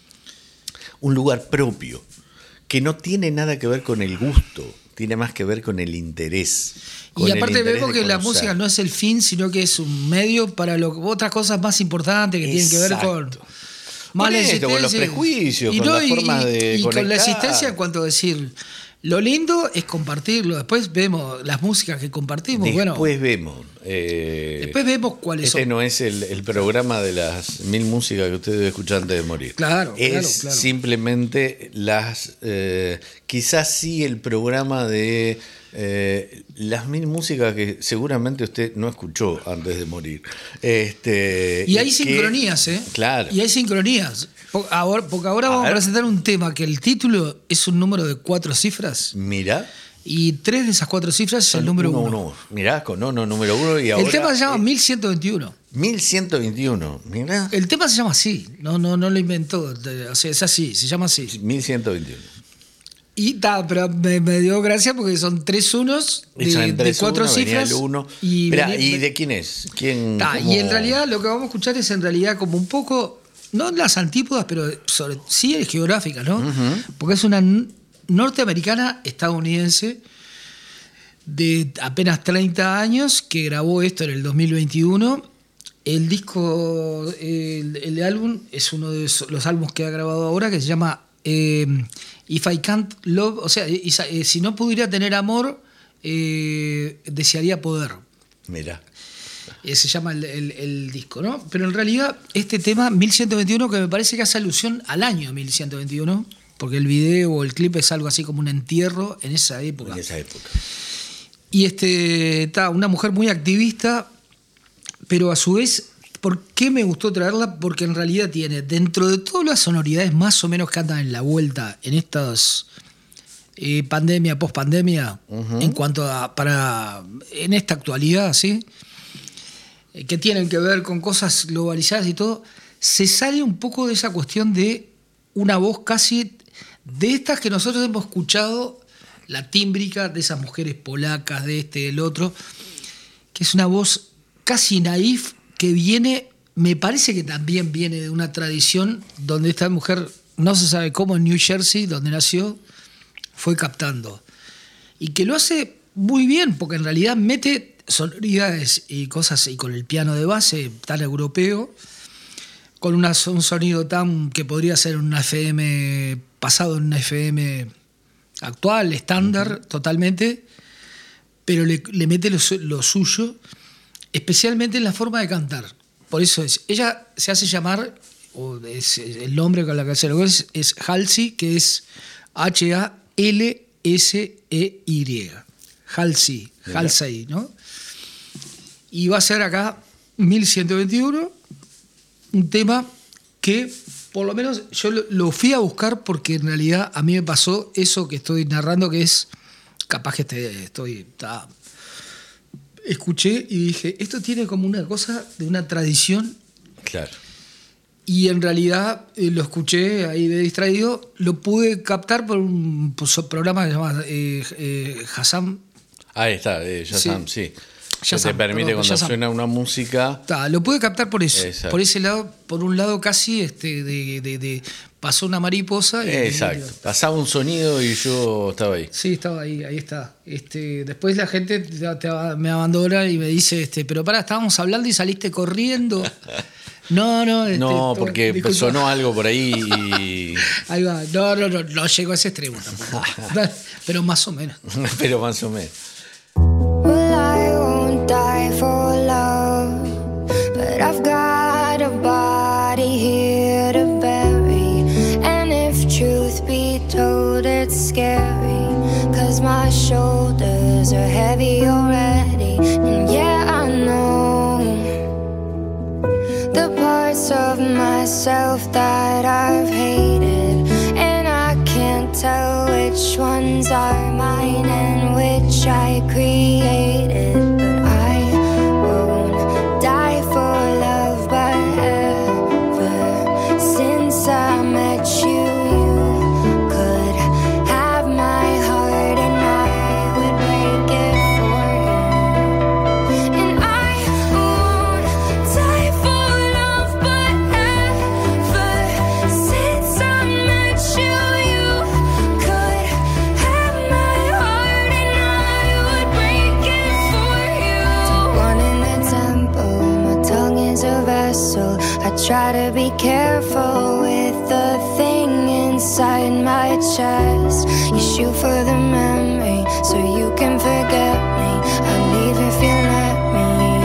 un lugar propio, que no tiene nada que ver con el gusto, tiene más que ver con el interés. Y aparte vemos que la música no es el fin, sino que es un medio para lo, otras cosas más importantes que Exacto. tienen que ver con... Con, esto, con los prejuicios, y con no, las formas de y conectar. Con la existencia en cuanto a decir, lo lindo es compartirlo. Después vemos las músicas que compartimos. Después bueno. vemos. Eh, Después vemos cuáles este son. no es el, el programa de las mil músicas que usted debe escuchar antes de morir. Claro, es claro, claro. simplemente las. Eh, quizás sí el programa de eh, las mil músicas que seguramente usted no escuchó antes de morir. Este, Y hay que, sincronías, ¿eh? Claro. Y hay sincronías. Por- ahora- Porque ahora A vamos a ver. presentar un tema que el título es un número de cuatro cifras Mira. y tres de esas cuatro cifras es el número uno. uno. Mirá, con no, no, número uno y ahora. El tema se llama eh, mil ciento veintiuno. mil ciento veintiuno. Mirá. El tema se llama así, no, no, no lo inventó, o sea, es así, se llama así. mil ciento veintiuno. Y ta, pero me, me dio gracia porque son tres unos de, Eso en de tres cuatro uno, venía cifras. el uno. Y, Mirá, venía- ¿y de quién es? ¿Quién, ta, cómo? y en realidad lo que vamos a escuchar es en realidad como un poco, no las antípodas, pero sobre, sí es geográfica, ¿no? Porque es una n- norteamericana estadounidense de apenas treinta años que grabó esto en el dos mil veintiuno. El disco, el, el álbum es uno de esos- los álbumes que ha grabado ahora que se llama eh, If I Can't Love, o sea, y- y- si no pudiera tener amor, eh, desearía poder. Mirá. Eh, se llama el, el- el disco, ¿no? Pero en realidad este tema, mil ciento veintiuno, que me parece que hace alusión al año mil ciento veintiuno, porque el video o el clip es algo así como un entierro en esa época. En esa época. Y este, está una mujer muy activista, pero a su vez, ¿por qué me gustó traerla? Porque en realidad tiene, dentro de todas las sonoridades más o menos que andan en la vuelta en estas eh, pandemia, post-pandemia, en cuanto a, para, en esta actualidad, ¿sí? Eh, que tienen que ver con cosas globalizadas y todo, se sale un poco de esa cuestión de una voz casi de estas que nosotros hemos escuchado, la tímbrica de esas mujeres polacas, de este, del otro, que es una voz casi naif que viene, me parece que también viene de una tradición donde esta mujer, no se sabe cómo, en New Jersey, donde nació, fue captando. Y que lo hace muy bien, porque en realidad mete sonoridades y cosas, y con el piano de base tan europeo, con una, un sonido tan que podría ser una F M, pasado en una F M actual, estándar, uh-huh. totalmente, pero le, le mete lo, lo suyo, especialmente en la forma de cantar. Por eso es, ella se hace llamar, o es, el nombre con la que se lo es, es Halsey, que es H A L S E Y. Halsey, Halsey, ¿no? Y va a ser acá mil ciento veintiuno, un tema que por lo menos yo lo, lo fui a buscar porque en realidad a mí me pasó eso que estoy narrando, que es, capaz que este, estoy, está, escuché y dije, esto tiene como una cosa de una tradición. Claro. Y en realidad eh, lo escuché ahí de distraído, lo pude captar por un, por un programa que se llama eh, eh, Shazam. Ahí está, eh, Shazam, sí. sí. Shazam, te permite perdón, cuando Shazam. suena una música. Ta, lo pude captar por eso. Exacto. Por ese lado, por un lado casi de, de, de, de pasó una mariposa. Y, Exacto. Y, pasaba un sonido y yo estaba ahí. Sí, estaba ahí, ahí está. Este, después la gente te, te, me abandona y me dice, este, pero pará, estábamos hablando y saliste corriendo. No, no. Este, no, porque disculpa. sonó algo por ahí y... Ahí va. No, no, no, no llego a ese extremo tampoco. Pero más o menos. Pero más o menos. Well, I won't die for love, but I've got a body here to bury. And if truth be told, it's scary, 'cause my shoulders are heavy already. And yeah, I know the parts of myself that I've hated, and I can't tell which ones are mine and which I created. But I won't die for love, but ever since I met you, you could have my heart and I would break it for you. And I won't die for love, but ever since I met you, you could have my heart and I would break it for you. One in the temple, my tongue is a vessel. I try to be careful with the thing inside my chest. You shoot for the memory so you can forget me. I'll leave if you let me.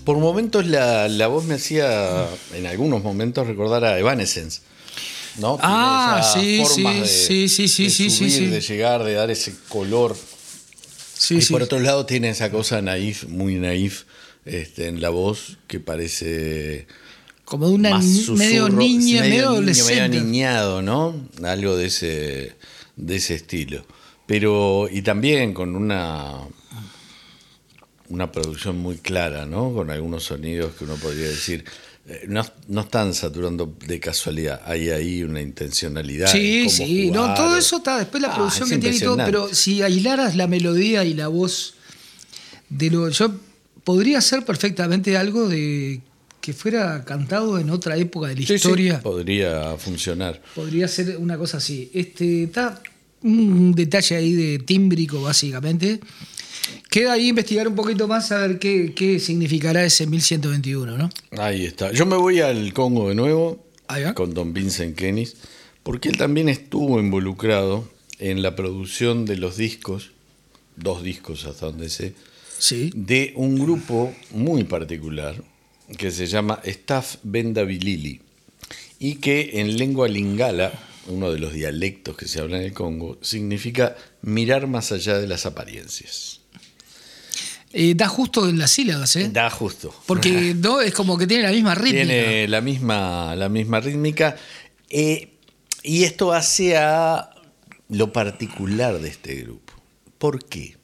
Por momentos la, la voz me hacía, en algunos momentos, recordar a Evanescence. ¿No? Ah, sí, sí, de, sí, sí, sí, de sí, subir, sí, sí. de llegar, de dar ese color. Sí, y sí. por otro lado tiene esa cosa naif, muy naif, este, en la voz, que parece como una más susurro, medio niña, medio, medio adolescente. Medio niñado, ¿no? Algo de ese, de ese estilo. Pero, y también con una, una producción muy clara, ¿no? Con algunos sonidos que uno podría decir... No, no están saturando de casualidad, hay ahí una intencionalidad. Sí, en cómo sí, jugar, no, todo o... eso está. Después la ah, producción que tiene y todo, pero si aislaras la melodía y la voz de lo. Yo podría ser perfectamente algo de que fuera cantado en otra época de la sí, historia. Sí, podría funcionar. Podría ser una cosa así. Este, está un detalle ahí de tímbrico, básicamente. Queda ahí investigar un poquito más a ver qué, qué significará ese mil ciento veintiuno, ¿no? Ahí está. Yo me voy al Congo de nuevo, Ahí va. con don Vincent Kennis, porque él también estuvo involucrado en la producción de los discos, dos discos hasta donde sé, sí. de un grupo muy particular que se llama Staff Benda Bilili, y que en lengua lingala, uno de los dialectos que se habla en el Congo, significa mirar más allá de las apariencias. Eh, da justo en las sílabas, ¿eh? Da justo. Porque no es como que tiene la misma rítmica. Tiene la misma, la misma rítmica. Eh, y esto hace a lo particular de este grupo. ¿Por qué?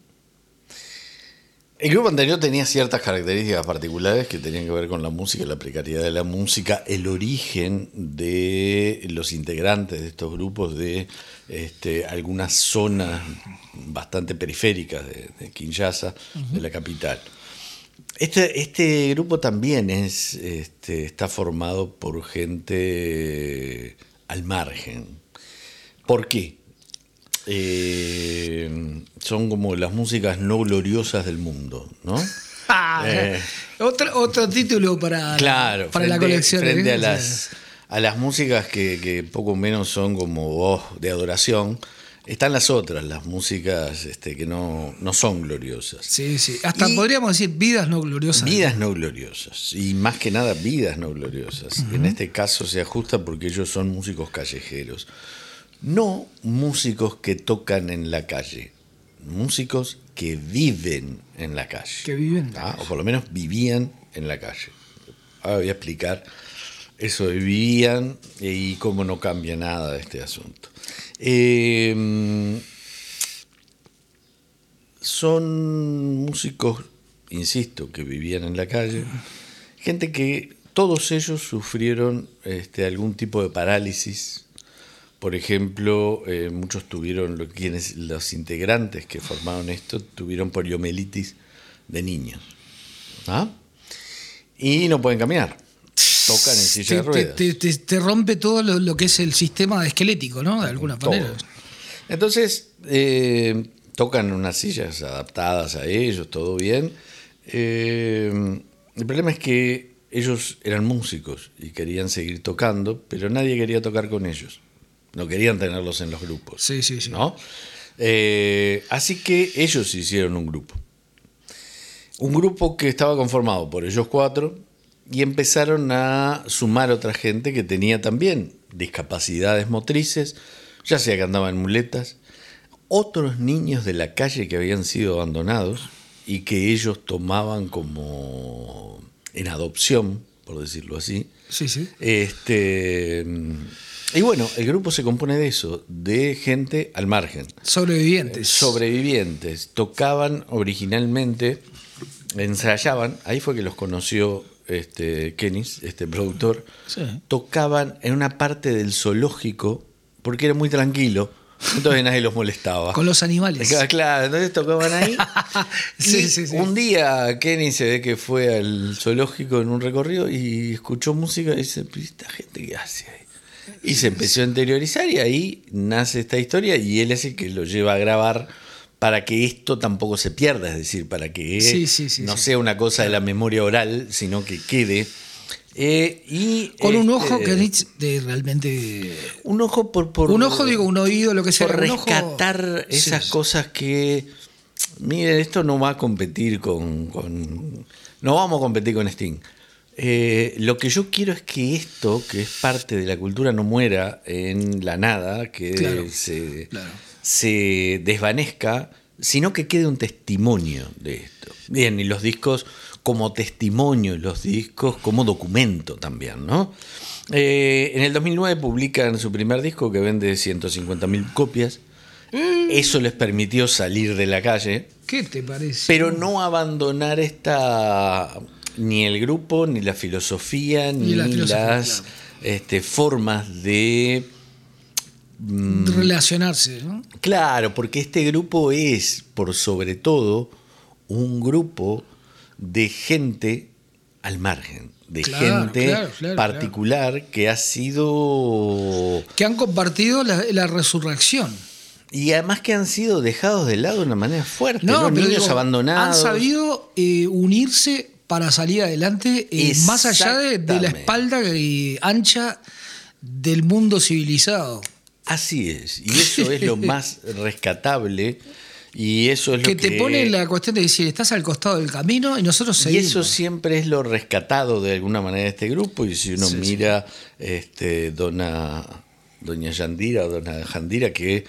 El grupo anterior tenía ciertas características particulares que tenían que ver con la música, la precariedad de la música, el origen de los integrantes de estos grupos de este, algunas zonas bastante periféricas de, de Kinshasa, uh-huh. de la capital. Este, este grupo también es, este, está formado por gente al margen. ¿Por qué? Eh, son como las músicas no gloriosas del mundo, ¿no? Ah, eh, otro, otro título para, claro, para frente, la colección. Frente ¿eh? a las, a las músicas que, que poco menos son como oh, de adoración, están las otras, las músicas este, que no, no son gloriosas. Sí, sí. Hasta y podríamos decir vidas no gloriosas. Vidas no gloriosas. Y más que nada, vidas no gloriosas. Uh-huh. En este caso se ajusta porque ellos son músicos callejeros. No músicos que tocan en la calle, músicos que viven en la calle. Que viven. ¿Ah? O por lo menos vivían en la calle. Ahora voy a explicar eso de vivían y cómo no cambia nada de este asunto. Eh, son músicos, insisto, que vivían en la calle, gente que todos ellos sufrieron este, algún tipo de parálisis. Por ejemplo, eh, muchos tuvieron, lo, quienes, los integrantes que formaron esto, tuvieron poliomielitis de niños. ¿Ah? Y no pueden caminar. Tocan en silla te, de ruedas. Te, te, te rompe todo lo, lo que es el sistema esquelético, ¿no? De alguna todo. manera. Entonces, eh, tocan en unas sillas adaptadas a ellos, todo bien. Eh, el problema es que ellos eran músicos y querían seguir tocando, pero nadie quería tocar con ellos. No querían tenerlos en los grupos. Sí, sí, sí. ¿No? Eh, así que ellos hicieron un grupo. Un grupo que estaba conformado por ellos cuatro y empezaron a sumar otra gente que tenía también discapacidades motrices, ya sea que andaban en muletas, otros niños de la calle que habían sido abandonados y que ellos tomaban como en adopción, por decirlo así. Sí, sí. Este... Y bueno, el grupo se compone de eso, de gente al margen. Sobrevivientes. Sobrevivientes. Tocaban originalmente, ensayaban, ahí fue que los conoció este Kennis, este productor. Sí. Tocaban en una parte del zoológico, porque era muy tranquilo, entonces nadie los molestaba. Con los animales. Claro, entonces tocaban ahí. sí, y sí, sí. Un día Kenny se ve que fue al zoológico en un recorrido y escuchó música y dice, ¿esta gente qué hace ahí? Y se empezó a interiorizar y ahí nace esta historia y él es el que lo lleva a grabar para que esto tampoco se pierda, es decir, para que sí, sí, sí, no sí. sea una cosa de la memoria oral, sino que quede. Eh, y Con este, un ojo que de realmente... Un ojo por... por un ojo, digo, un oído, lo que sea. Por un rescatar ojo, esas sí, cosas que Miren, esto no va a competir con... con no vamos a competir con Sting. Eh, lo que yo quiero es que esto, que es parte de la cultura, no muera en la nada, que claro, se, claro. se desvanezca, sino que quede un testimonio de esto. Bien, y los discos como testimonio, los discos como documento también, ¿no? Eh, en el dos mil nueve publican su primer disco que vende ciento cincuenta mil copias. Mm. Eso les permitió salir de la calle. ¿Qué te parece? Pero no abandonar esta... ni el grupo, ni la filosofía, ni, ni la filosofía, las claro. este, formas de... Mm, relacionarse, ¿no? Claro, porque este grupo es, por sobre todo, un grupo de gente al margen, de claro, gente claro, claro, particular claro. que ha sido... que han compartido la, la resurrección. Y además que han sido dejados de lado de una manera fuerte, no, ¿no? Niños digo, abandonados. Han sabido eh, unirse para salir adelante, eh, más allá de, de la espalda eh, ancha del mundo civilizado. Así es, y eso es lo más rescatable, y eso es que lo que... te pone la cuestión de decir, estás al costado del camino y nosotros seguimos. Y eso siempre es lo rescatado de alguna manera de este grupo, y si uno sí, mira sí. Este, dona, doña Yandira o dona Jandira, que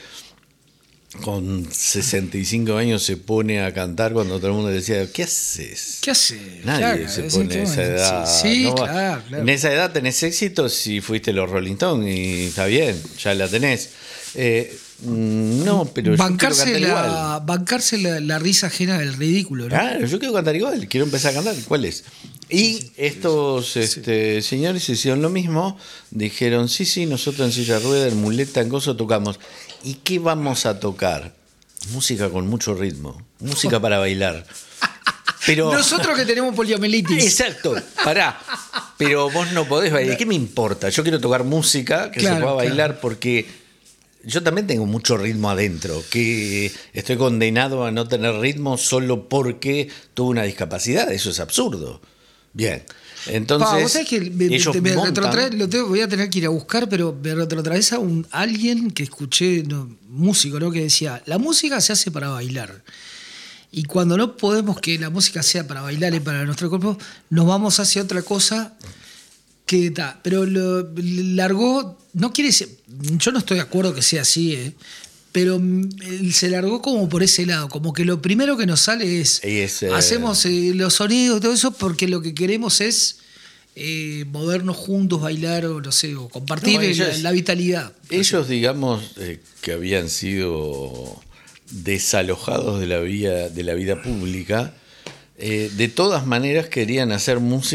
con sesenta y cinco años se pone a cantar cuando todo el mundo decía, ¿qué haces? ¿Qué haces? Nadie claro, se pone a esa edad. Sí, sí ¿no? claro, claro. En esa edad tenés éxito si fuiste los Rolling Stones y está bien, ya la tenés. Eh, no, pero bancarse yo quiero cantar la, igual. Bancarse la, la risa ajena del ridículo, ¿no? Claro, yo quiero cantar igual, quiero empezar a cantar. ¿Cuál es? Y sí, estos sí, sí. Este, señores hicieron lo mismo, dijeron, sí, sí, nosotros en silla de ruedas, en muleta, en gozo tocamos. ¿Y qué vamos a tocar? Música con mucho ritmo, música para bailar. Pero nosotros que tenemos poliomielitis. Exacto, pará. Pero vos no podés bailar. ¿Qué me importa? Yo quiero tocar música que claro, se pueda bailar claro. porque yo también tengo mucho ritmo adentro, que estoy condenado a no tener ritmo solo porque tuve una discapacidad. Eso es absurdo. Bien. Entonces, pa, vos sabés que me, ellos me montan... retrotrae, lo tengo, voy a tener que ir a buscar, pero me retrotraes a un, alguien que escuché, no, músico, ¿no? Que decía, la música se hace para bailar. Y cuando no podemos que la música sea para bailar y para nuestro cuerpo, nos vamos hacia otra cosa que está. Pero lo largó, no quiere decir, yo no estoy de acuerdo que sea así, ¿eh? Pero se largó como por ese lado, como que lo primero que nos sale es, es eh... hacemos eh, los sonidos y todo eso porque lo que queremos es eh, movernos juntos, bailar o no sé, o compartir no, ellos, la, la vitalidad. Ellos, digamos, eh, que habían sido desalojados de la vida, de la vida pública, eh, de todas maneras querían hacer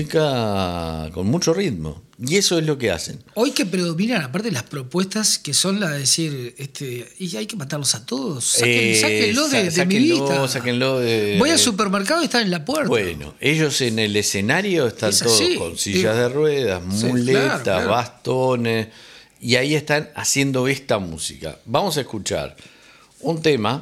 música con mucho ritmo. Y eso es lo que hacen. Hoy que predominan, aparte, las propuestas que son la de decir, este, y hay que matarlos a todos. Saquen, eh, sáquenlo de, de mi vista. Sáquenlo de, voy al supermercado y están en la puerta. Bueno, ellos en el escenario están es todos así, con sillas sí. de ruedas, muletas, sí, claro, claro. bastones, y ahí están haciendo esta música. Vamos a escuchar un tema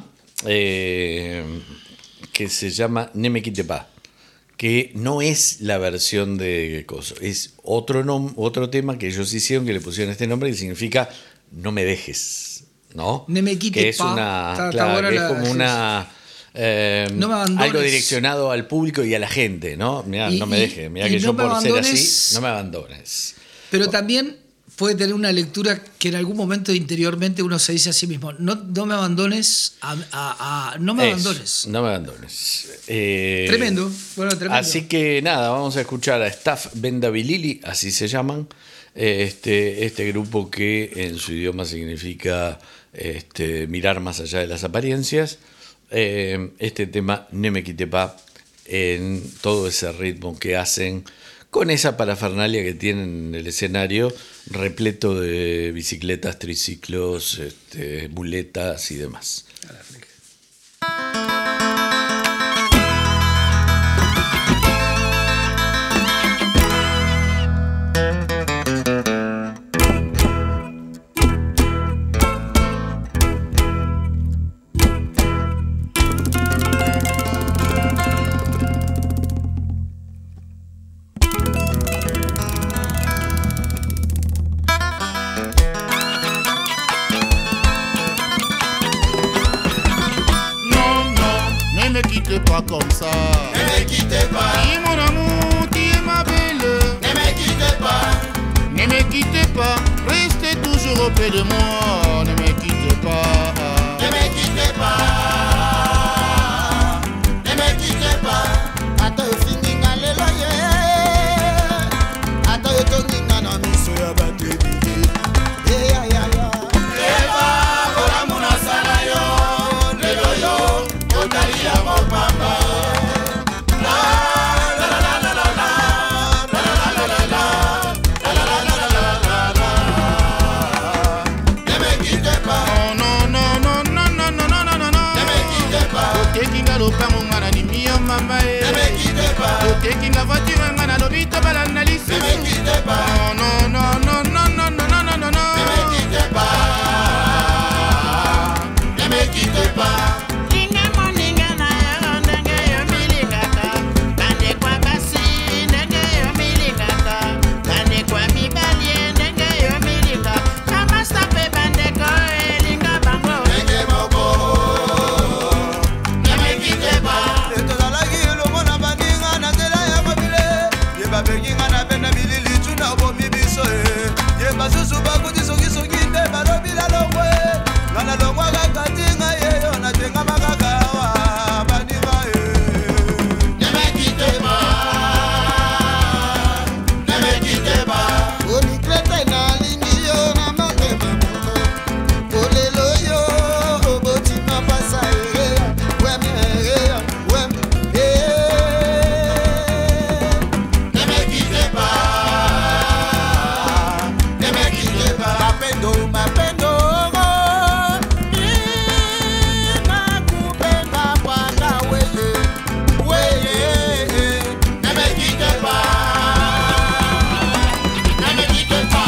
eh, que se llama Ne me quitte pas, que no es la versión de Coso, es otro, nom- otro tema que ellos hicieron, que le pusieron este nombre, que significa no me dejes, ¿no? Ne me quitte que es pas. Una, está, claro, está que es la, como sí, una... Eh, no me algo direccionado al público y a la gente, ¿no? Mirá, y, no me dejes, mirá que no yo por ser así, no me abandones. Pero también puede tener una lectura que en algún momento interiormente uno se dice a sí mismo, no, no me abandones, a, a, a, no me es, abandones. No me abandones. Eh, tremendo, bueno, tremendo. Así que nada, vamos a escuchar a Staff Bendabilili, así se llaman, este, este grupo que en su idioma significa este, mirar más allá de las apariencias. Eh, este tema Ne me quitte pas, en todo ese ritmo que hacen, con esa parafernalia que tienen en el escenario, repleto de bicicletas, triciclos, este, muletas y demás. toi comme ça. Ne me quittez pas. Dis mon amour, tu es ma belle. Ne me quittez pas. Ne me quittez pas, restez toujours auprès de moi. Ne me quittez pas. Ne me quittez pas. Ne me quittez pas. Ata ofininga lelo ye. Ata yotonginga na miso ya batebi. Yeah yeah yeah yeah. Eva kola muna sala yo. Lelo yo. Otali ya mopamba. La la la la la la. La la la la la. La la la la la la la. Ne me quittez pas. Non non non non non non non non non. Ne me quittez pas. Otekinga lopango ngana ni mio mama e. Ne me quittez pas. Otekinga voiture ngana lobito balana Ne lisusu. me quittez pas. Non non non non non non non non non non. Ne me quittez pas. Ne me quittez pas. Linga moninga na yo ndenge yo milingaka. Kande kwa basi ndenge yo milingaka. Kande kwa mibali ndenge yo milinga. Kama sape bandeko elinga bango. Ndenge moko. Ne me quittez pas. etozalaki elongo na baninga na nzela ya mobile ye babenginga na bena bilili tuna bomi biso e ye basusu bakuti sokisoki nde balobila longwe nga na longwa kaka tinga yeyo natengama kaka awa baninga e. Ne me quittez pas. Ne me quittez pas. Onikrete nalingi yo na motema moto kolelo yo obotima pasa ere wem ere wem Ne me quittez pas. Ne me quittez pas. mapendo mapendo nakupenda bwana weye weye. Ne me quittez pas. Ne me quittez pas.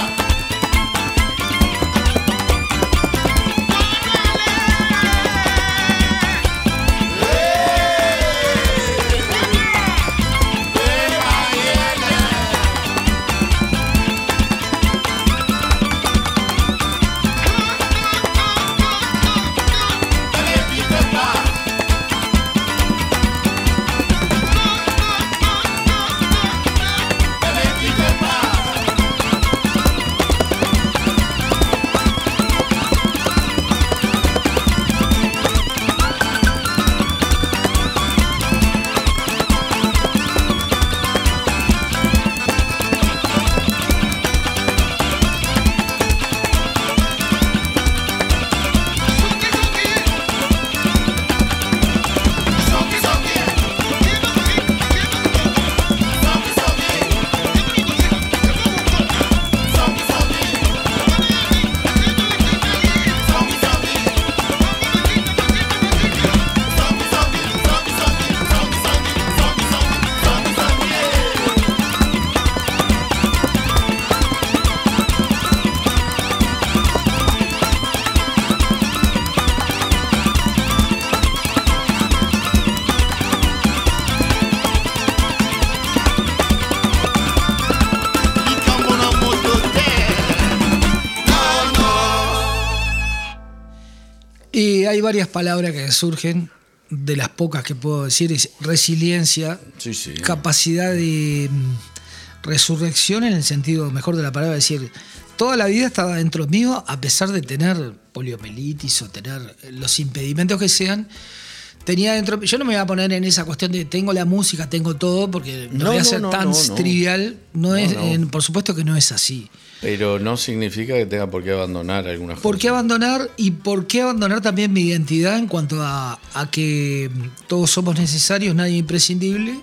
Y hay varias palabras que surgen, de las pocas que puedo decir, es resiliencia, Sí, sí. capacidad de mm, resurrección en el sentido mejor de la palabra, es decir, toda la vida estaba dentro mío a pesar de tener poliomielitis o tener los impedimentos que sean. Tenía dentro, yo no me voy a poner en esa cuestión de tengo la música, tengo todo, porque no, No, voy a no, ser no, tan no, no. trivial. No, No, es, no. en- por supuesto que no es así. Pero no significa que tenga por qué abandonar algunas ¿Por cosas. qué abandonar? Y por qué abandonar también mi identidad en cuanto a, a que todos somos necesarios, nadie imprescindible.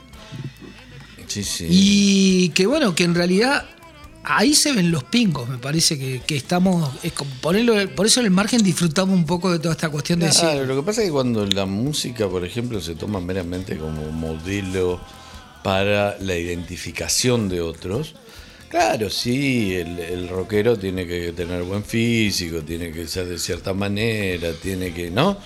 Sí, sí. Y que bueno, que en realidad ahí se ven los pingos, me parece que, que estamos, es como ponerlo, por eso en el margen disfrutamos un poco de toda esta cuestión de Claro, decir, lo que pasa es que cuando la música, por ejemplo, se toma meramente como modelo para la identificación de otros, claro, sí, el, el rockero tiene que tener buen físico, tiene que ser de cierta manera, tiene que, ¿no?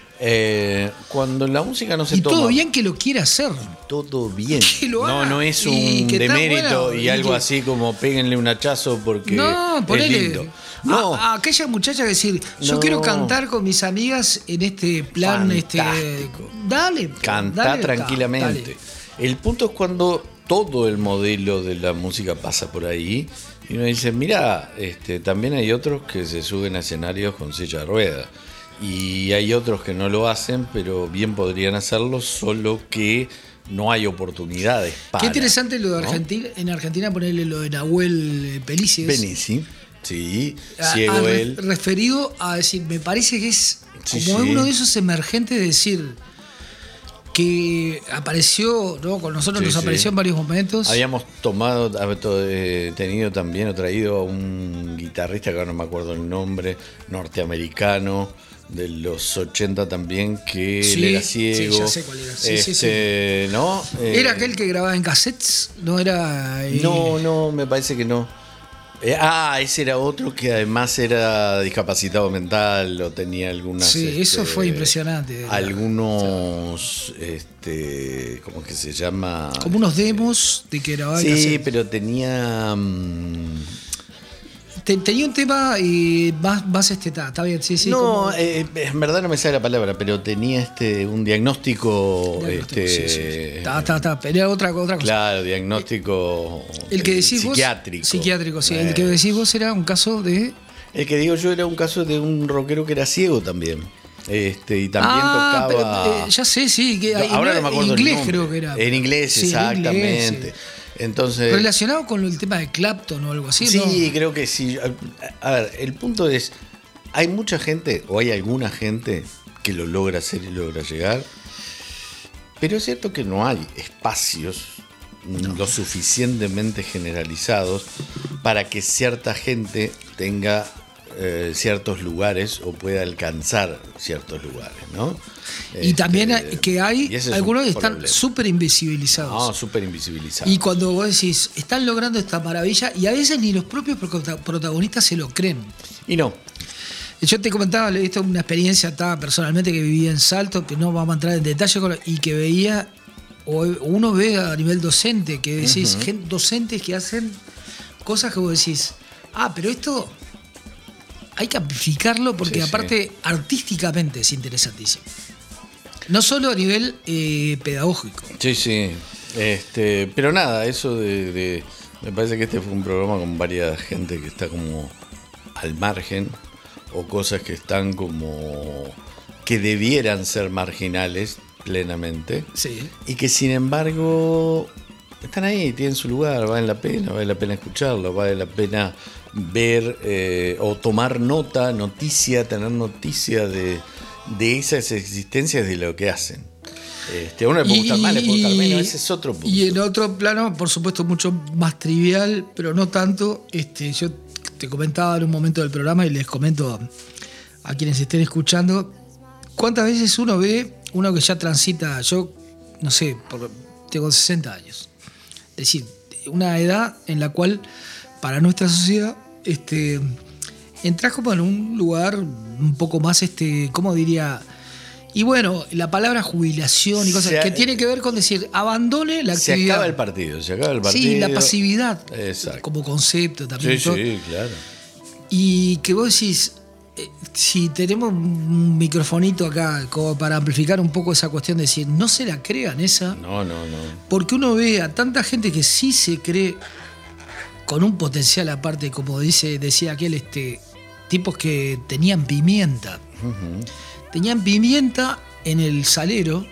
Eh, cuando la música no se y toma... todo bien que lo quiera hacer. Todo bien. Que lo no, haga. no es Y un que está demérito bueno, y y algo que- así como péguenle un hachazo porque No, es ponele. lindo. No. A, a aquella muchacha que decir, yo No. quiero cantar con mis amigas en este plan, Fantástico. este. Dale. Cantá dale, tranquilamente. dale. El punto es cuando todo el modelo de la música pasa por ahí y uno dice, mira, este, también hay otros que se suben a escenarios con silla de ruedas y hay otros que no lo hacen, pero bien podrían hacerlo, solo que no hay oportunidades para. Qué interesante lo de ¿no? Argentina, en Argentina ponerle lo de Nahuel Pellices. Benici, sí, A- ciego a re- él. referido a decir, me parece que es Sí, como sí. uno de esos emergentes de decir que apareció, ¿no? Con nosotros Sí, nos sí. apareció en varios momentos. Habíamos tomado, hab- to- eh, tenido también o traído a un guitarrista que ahora no me acuerdo el nombre, norteamericano de los ochenta también, que Sí, él era sí, ciego. ya sé cuál era. Sí, sí, Este, ¿no? Eh, ¿Era aquel que grababa en cassettes? No era. eh, No, no, me parece que no. Eh, ah, ese era otro que además era discapacitado mental o tenía algunas. Sí, eso este, fue impresionante. Algunos, este, ¿cómo es que se llama? Como unos demos de que grababa en Sí, cassette. pero tenía. mm, Te- tenía un tema y más, más este, está, está bien, sí, sí. no, como- eh, en verdad no me sale la palabra, pero tenía este un diagnóstico. Diagnóstico, este, sí, sí, sí. Está, está, está, pero era otra, otra cosa. Claro, diagnóstico. El que eh, decís vos. psiquiátrico. Psiquiátrico, sí. Eh, El que decís vos era un caso de. El que digo yo era un caso de un rockero que era ciego también. Este, y también ah, tocaba. pero, eh, ya sé, sí. Que, No, en- ahora no me acuerdo en el inglés nombre. creo que era. En inglés, Sí, en exactamente. inglés, sí. Entonces. Relacionado con el tema de Clapton o algo así, Sí, ¿no? creo que sí. A ver, el punto es, hay mucha gente, o hay alguna gente que lo logra hacer y logra llegar, pero es cierto que no hay espacios lo suficientemente generalizados para que cierta gente tenga eh, ciertos lugares o pueda alcanzar ciertos lugares, ¿no? Y también Este, hay- que hay y ese es algunos un que están problema. súper invisibilizados. No, súper invisibilizados. Y cuando vos decís, están logrando esta maravilla, y a veces ni los propios prota- protagonistas se lo creen. Y no. Yo te comentaba, le he visto una experiencia ta, personalmente que vivía en Salto, que no vamos a entrar en detalle, con- y que veía, o uno ve a nivel docente, que decís, Ujú. gen- docentes que hacen cosas que vos decís, ah, pero esto hay que amplificarlo porque Sí, sí. aparte artísticamente es interesantísimo. No solo a nivel eh, pedagógico. Sí, sí. Este, pero nada, eso de, de- me parece que este fue un programa con varias gente que está como al margen o cosas que están como que debieran ser marginales plenamente Sí. y que sin embargo están ahí, tienen su lugar, vale la pena, vale la pena escucharlo, vale la pena ver eh, o tomar nota, noticia, tener noticia de, de esas existencias de lo que hacen. Este, a uno le puede gustar más, le puede gustar menos, ese es otro punto. Y en otro plano, por supuesto, mucho más trivial, pero no tanto. Este, yo te comentaba en un momento del programa y les comento a, a quienes estén escuchando, cuántas veces uno ve, uno que ya transita, yo no sé, por, tengo sesenta años. Es decir, una edad en la cual para nuestra sociedad este, entras como en un lugar un poco más, este, ¿cómo diría? Y bueno, la palabra jubilación y cosas Se ha- que tiene que ver con decir, abandone la Se actividad. acaba el partido, se acaba el partido. Sí, la pasividad Exacto. como concepto también. Sí, todo. sí, claro. Y que vos decís, eh, si tenemos un microfonito acá como para amplificar un poco esa cuestión de decir, no se la crean esa, No, no, no. porque uno ve a tanta gente que sí se cree con un potencial aparte, como dice, decía aquel, este, tipos que tenían pimienta. Ujú. Tenían pimienta en el salero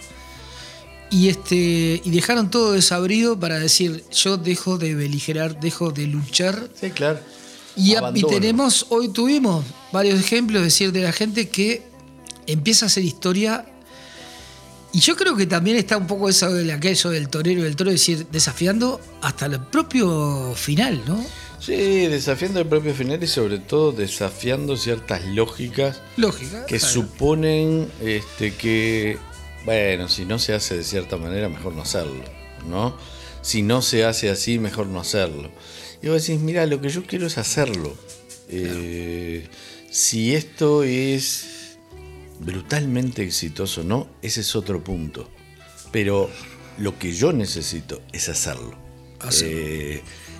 y este y dejaron todo desabrido para decir, yo dejo de beligerar, dejo de luchar. Sí, claro. Y, a- y Abandono. tenemos, hoy tuvimos varios ejemplos, es decir, de la gente que empieza a hacer historia. Y yo creo que también está un poco eso de aquello del torero y del toro, es decir, desafiando hasta el propio final, ¿no? Sí, desafiando el propio final y sobre todo desafiando ciertas lógicas Lógica. que claro. suponen este, que, bueno, si no se hace de cierta manera, mejor no hacerlo, ¿no? Si no se hace así, mejor no hacerlo. Y vos decís, mira, lo que yo quiero es hacerlo. Eh, si esto es brutalmente exitoso o no, ese es otro punto. Pero lo que yo necesito es hacerlo. Hacerlo. Eh,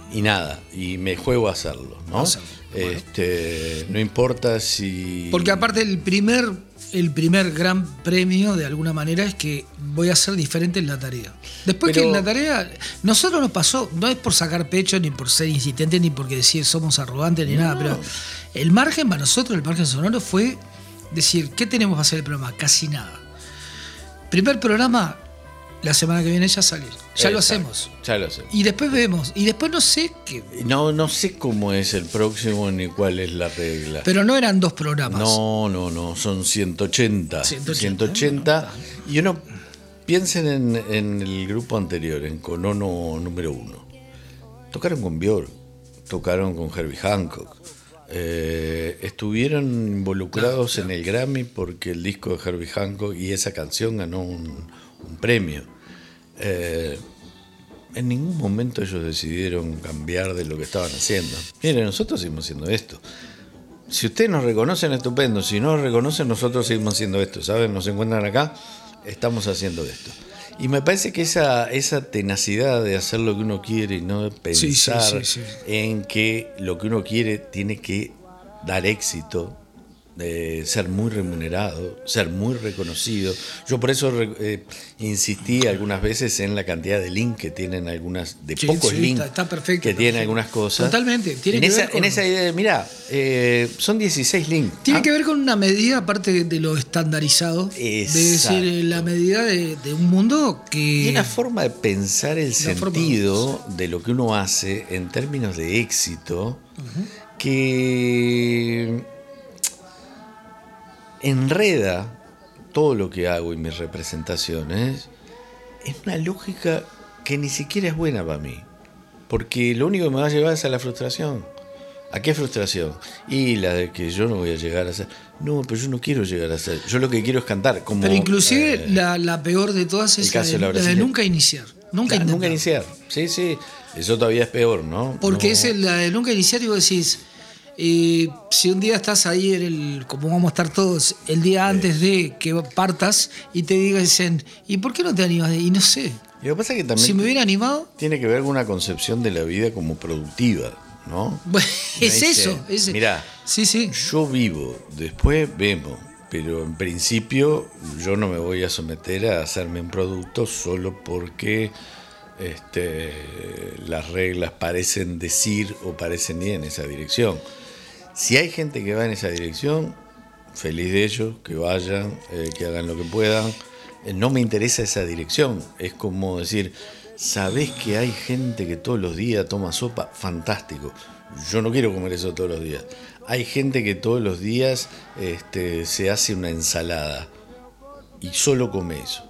y nada, y me juego a hacerlo, ¿no? Hacerlo, bueno. Este, no importa si... Porque aparte el primer, el primer gran premio, de alguna manera, es que voy a ser diferente en la tarea. Después Pero- que en la tarea, nosotros nos pasó, no es por sacar pecho, ni por ser insistentes, ni porque decir somos arrogantes, ni nada, pero el margen para nosotros, el margen sonoro fue decir, ¿qué tenemos que hacer el programa? Casi nada. Primer programa, la semana que viene ya salir. Ya lo Exacto, hacemos. Ya lo hacemos. Y después vemos. Y después no sé qué. No, no sé cómo es el próximo ni cuál es la regla. Pero no eran dos programas. No, no, no, son ciento ochenta. ciento ochenta, ciento ochenta. Y uno, piensen en, en el grupo anterior, en Conono número uno. Tocaron con Björk, tocaron con Herbie Hancock. Eh, estuvieron involucrados en el Grammy porque el disco de Herbie Hancock y esa canción ganó un, un premio. Eh, en ningún momento ellos decidieron cambiar de lo que estaban haciendo. Miren, nosotros seguimos haciendo esto. Si ustedes nos reconocen, estupendo. Si no nos reconocen, nosotros seguimos haciendo esto. ¿Saben? Nos encuentran acá, estamos haciendo esto. Y me parece que esa, esa tenacidad de hacer lo que uno quiere y no de pensar Sí, sí, sí, sí. en que lo que uno quiere tiene que dar éxito, de ser muy remunerado, ser muy reconocido. Yo por eso eh, insistí algunas veces en la cantidad de links que tienen algunas, de Sí, pocos sí, links está- está perfecto, que tienen perfecto. algunas cosas. Totalmente, tiene en que esa, ver con- en esa idea de, mirá, eh, son dieciséis links. Tiene ¿ah? que ver con una medida, aparte de lo estandarizado. De Exacto. decir, la medida de, de un mundo que. Y una forma de pensar el Una forma- sentido de lo que uno hace en términos de éxito que enreda todo lo que hago y mis representaciones en una lógica que ni siquiera es buena para mí. Porque lo único que me va a llevar es a la frustración. ¿A qué frustración? Y la de que yo no voy a llegar a ser. No, pero yo no quiero llegar a ser. Yo lo que quiero es cantar. Como, Pero inclusive eh, la, la peor de todas el es la caso de, de la la de brasileña. nunca iniciar. Nunca claro, intentar. nunca iniciar. Sí, sí. Eso todavía es peor, ¿no? Porque No. es el- la de nunca iniciar y vos decís, eh, si un día estás ahí, en el, como vamos a estar todos, el día antes de que partas y te dicen, ¿y por qué no te animas? Y no sé. Lo que pasa es que también Si me hubiera animado, tiene que ver con una concepción de la vida como productiva, ¿no? bueno, Me es dice, eso. Es, mirá, sí, sí. yo vivo, después vemos, pero en principio yo no me voy a someter a hacerme un producto solo porque este, las reglas parecen decir o parecen ir en esa dirección. Si hay gente que va en esa dirección, feliz de ellos, que vayan, eh, que hagan lo que puedan. Eh, no me interesa esa dirección. Es como decir, ¿sabés que hay gente que todos los días toma sopa? Fantástico. Yo no quiero comer eso todos los días. Hay gente que todos los días este, se hace una ensalada y solo come eso.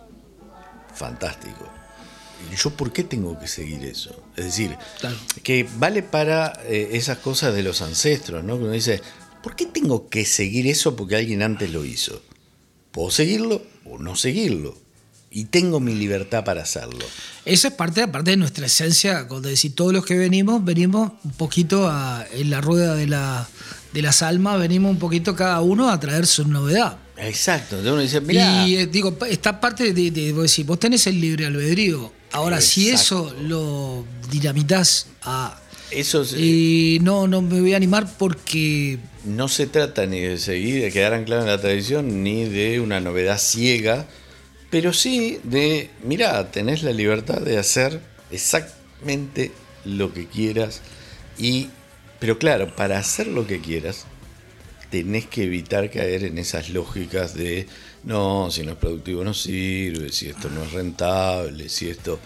Fantástico. ¿Y yo por qué tengo que seguir eso? Es decir, Claro. que vale para eh, esas cosas de los ancestros, ¿no? Que uno dice, ¿por qué tengo que seguir eso porque alguien antes lo hizo? Puedo seguirlo o no seguirlo. Y tengo mi libertad para hacerlo. Esa es parte, aparte de nuestra esencia, cuando decir todos los que venimos, venimos un poquito a, en la rueda de, la, de las almas, venimos un poquito cada uno a traer su novedad. Exacto. Entonces uno dice, mirá, Y eh, digo, esta parte de, de vos decís, vos tenés el libre albedrío. Ahora, si Exacto. eso lo dinamitas a eso es- y no, no me voy a animar porque no se trata ni de seguir, de quedar anclado en la tradición, ni de una novedad ciega, pero sí de, mirá, tenés la libertad de hacer exactamente lo que quieras. Y, pero claro, para hacer lo que quieras, tenés que evitar caer en esas lógicas de, no, si no es productivo no sirve, si esto no es rentable, si esto...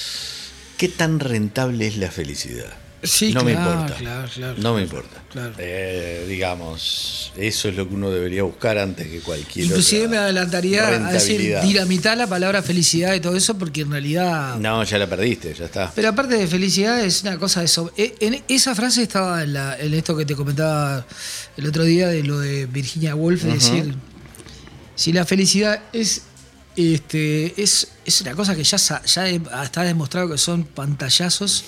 ¿Qué tan rentable es la felicidad? sí, no claro, me importa. claro, claro, no me importa. claro. Eh, digamos, eso es lo que uno debería buscar antes que cualquier Inclusive otra me adelantaría a decir rentabilidad. dinamitar la palabra felicidad y todo eso, porque en realidad. No, ya la perdiste, ya está. Pero aparte de felicidad es una cosa de eso. Eh, En esa frase estaba en, la- en esto que te comentaba el otro día de lo de Virginia Woolf, es decir, si la felicidad es este es, es una cosa que ya, sa- ya está demostrado que son pantallazos,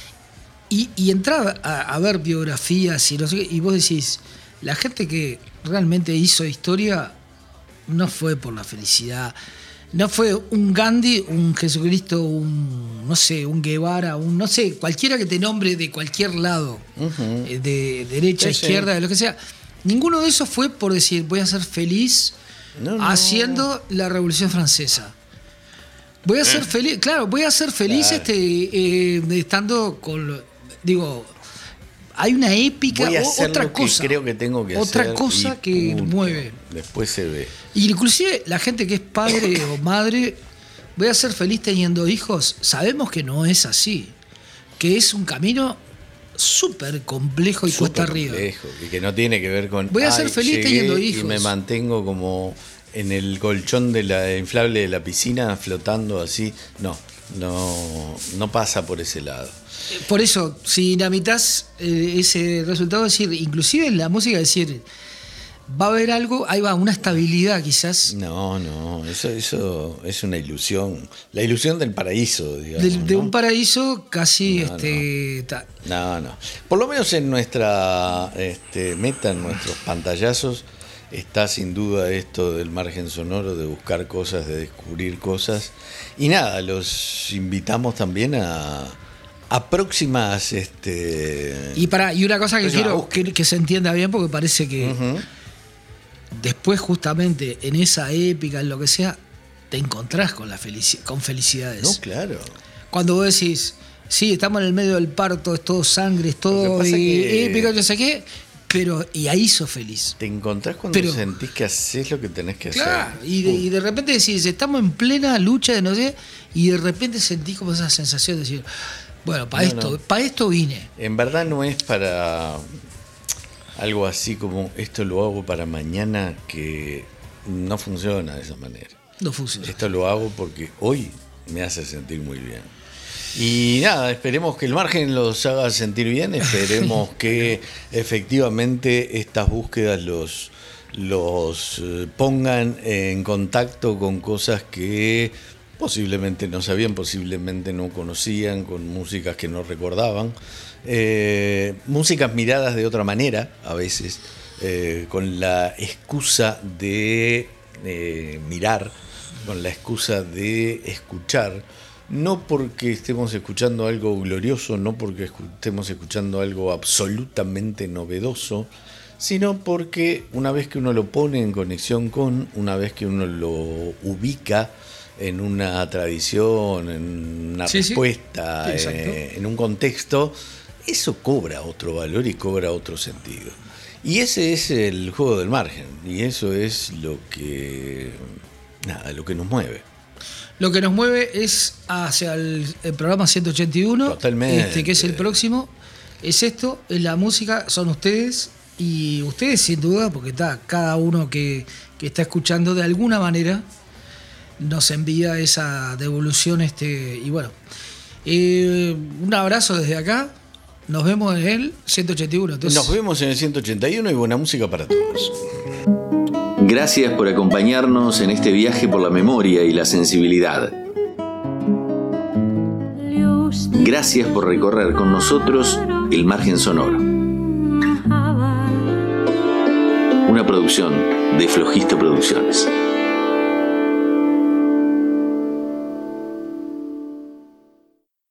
y, y entrar a, a ver biografías y no sé qué, y vos decís, la gente que realmente hizo historia no fue por la felicidad. no fue un Gandhi, un Jesucristo, un, no sé, un Guevara, un, no sé, cualquiera que te nombre de cualquier lado, uh-huh. eh, de derecha, sí, izquierda, sí. de lo que sea. Ninguno de esos fue por decir, voy a ser feliz no, no. haciendo la Revolución Francesa. Voy a ser feliz, claro, voy a ser feliz claro. este, eh, estando con, digo, hay una épica, voy a hacer otra lo cosa, que creo que tengo que otra hacer cosa que punto. mueve. Después se ve. Y inclusive la gente que es padre o madre, voy a ser feliz teniendo hijos, sabemos que no es así, que es un camino súper complejo y super cuesta arriba. Complejo, y que no tiene que ver con, voy a ser feliz teniendo hijos. Y me mantengo como en el colchón de la inflable de la piscina flotando así. No, no, no pasa por ese lado. Por eso, si dinamitas eh, ese resultado, es decir, inclusive en la música, decir, va a haber algo, ahí va, una estabilidad quizás. No, no, eso, eso es una ilusión. La ilusión del paraíso, digamos. De, de ¿no? un paraíso casi... No, este, no. no, no. Por lo menos en nuestra este, meta, en nuestros pantallazos, está sin duda esto del margen sonoro, de buscar cosas, de descubrir cosas. Y nada, los invitamos también a, a próximas... Este, y para y una cosa que quiero que, que se entienda bien, porque parece que uh-huh. después justamente en esa épica, en lo que sea, te encontrás con, la felici- con felicidades. No, claro. Cuando vos decís, sí, estamos en el medio del parto, es todo sangre, es todo y, que... épica, yo sé qué... Pero, y ahí sos feliz. Te encontrás cuando Pero, sentís que haces lo que tenés que claro, hacer. Y de, y de repente decís, estamos en plena lucha de no sé, y de repente sentís como esa sensación de decir, bueno, para no, esto, no. para esto vine. En verdad no es para algo así como esto lo hago para mañana, que no funciona de esa manera. No funciona. Esto lo hago porque hoy me hace sentir muy bien. Y nada, esperemos que el margen los haga sentir bien, esperemos que efectivamente estas búsquedas los, los eh, pongan en contacto con cosas que posiblemente no sabían, posiblemente no conocían, con músicas que no recordaban, eh, músicas miradas de otra manera a veces, eh, con la excusa de eh, mirar, con la excusa de escuchar. No porque estemos escuchando algo glorioso, no porque estemos escuchando algo absolutamente novedoso, sino porque una vez que uno lo pone en conexión con, una vez que uno lo ubica en una tradición, en una sí, respuesta, sí. eh, en un contexto, eso cobra otro valor y cobra otro sentido. Y ese es el juego del margen, y eso es lo que, nada, lo que nos mueve. Lo que nos mueve es hacia el, el programa ciento ochenta y uno, Totalmente. Este, que es el próximo. Es esto, es la música, son ustedes. Y ustedes sin duda, porque está cada uno que, que está escuchando de alguna manera, nos envía esa devolución. Este, y bueno, eh, un abrazo desde acá. Nos vemos en el ciento ochenta y uno. Entonces... Nos vemos en el ciento ochenta y uno y buena música para todos. Gracias por acompañarnos en este viaje por la memoria y la sensibilidad. Gracias por recorrer con nosotros el margen sonoro. Una producción de Flojisto Producciones.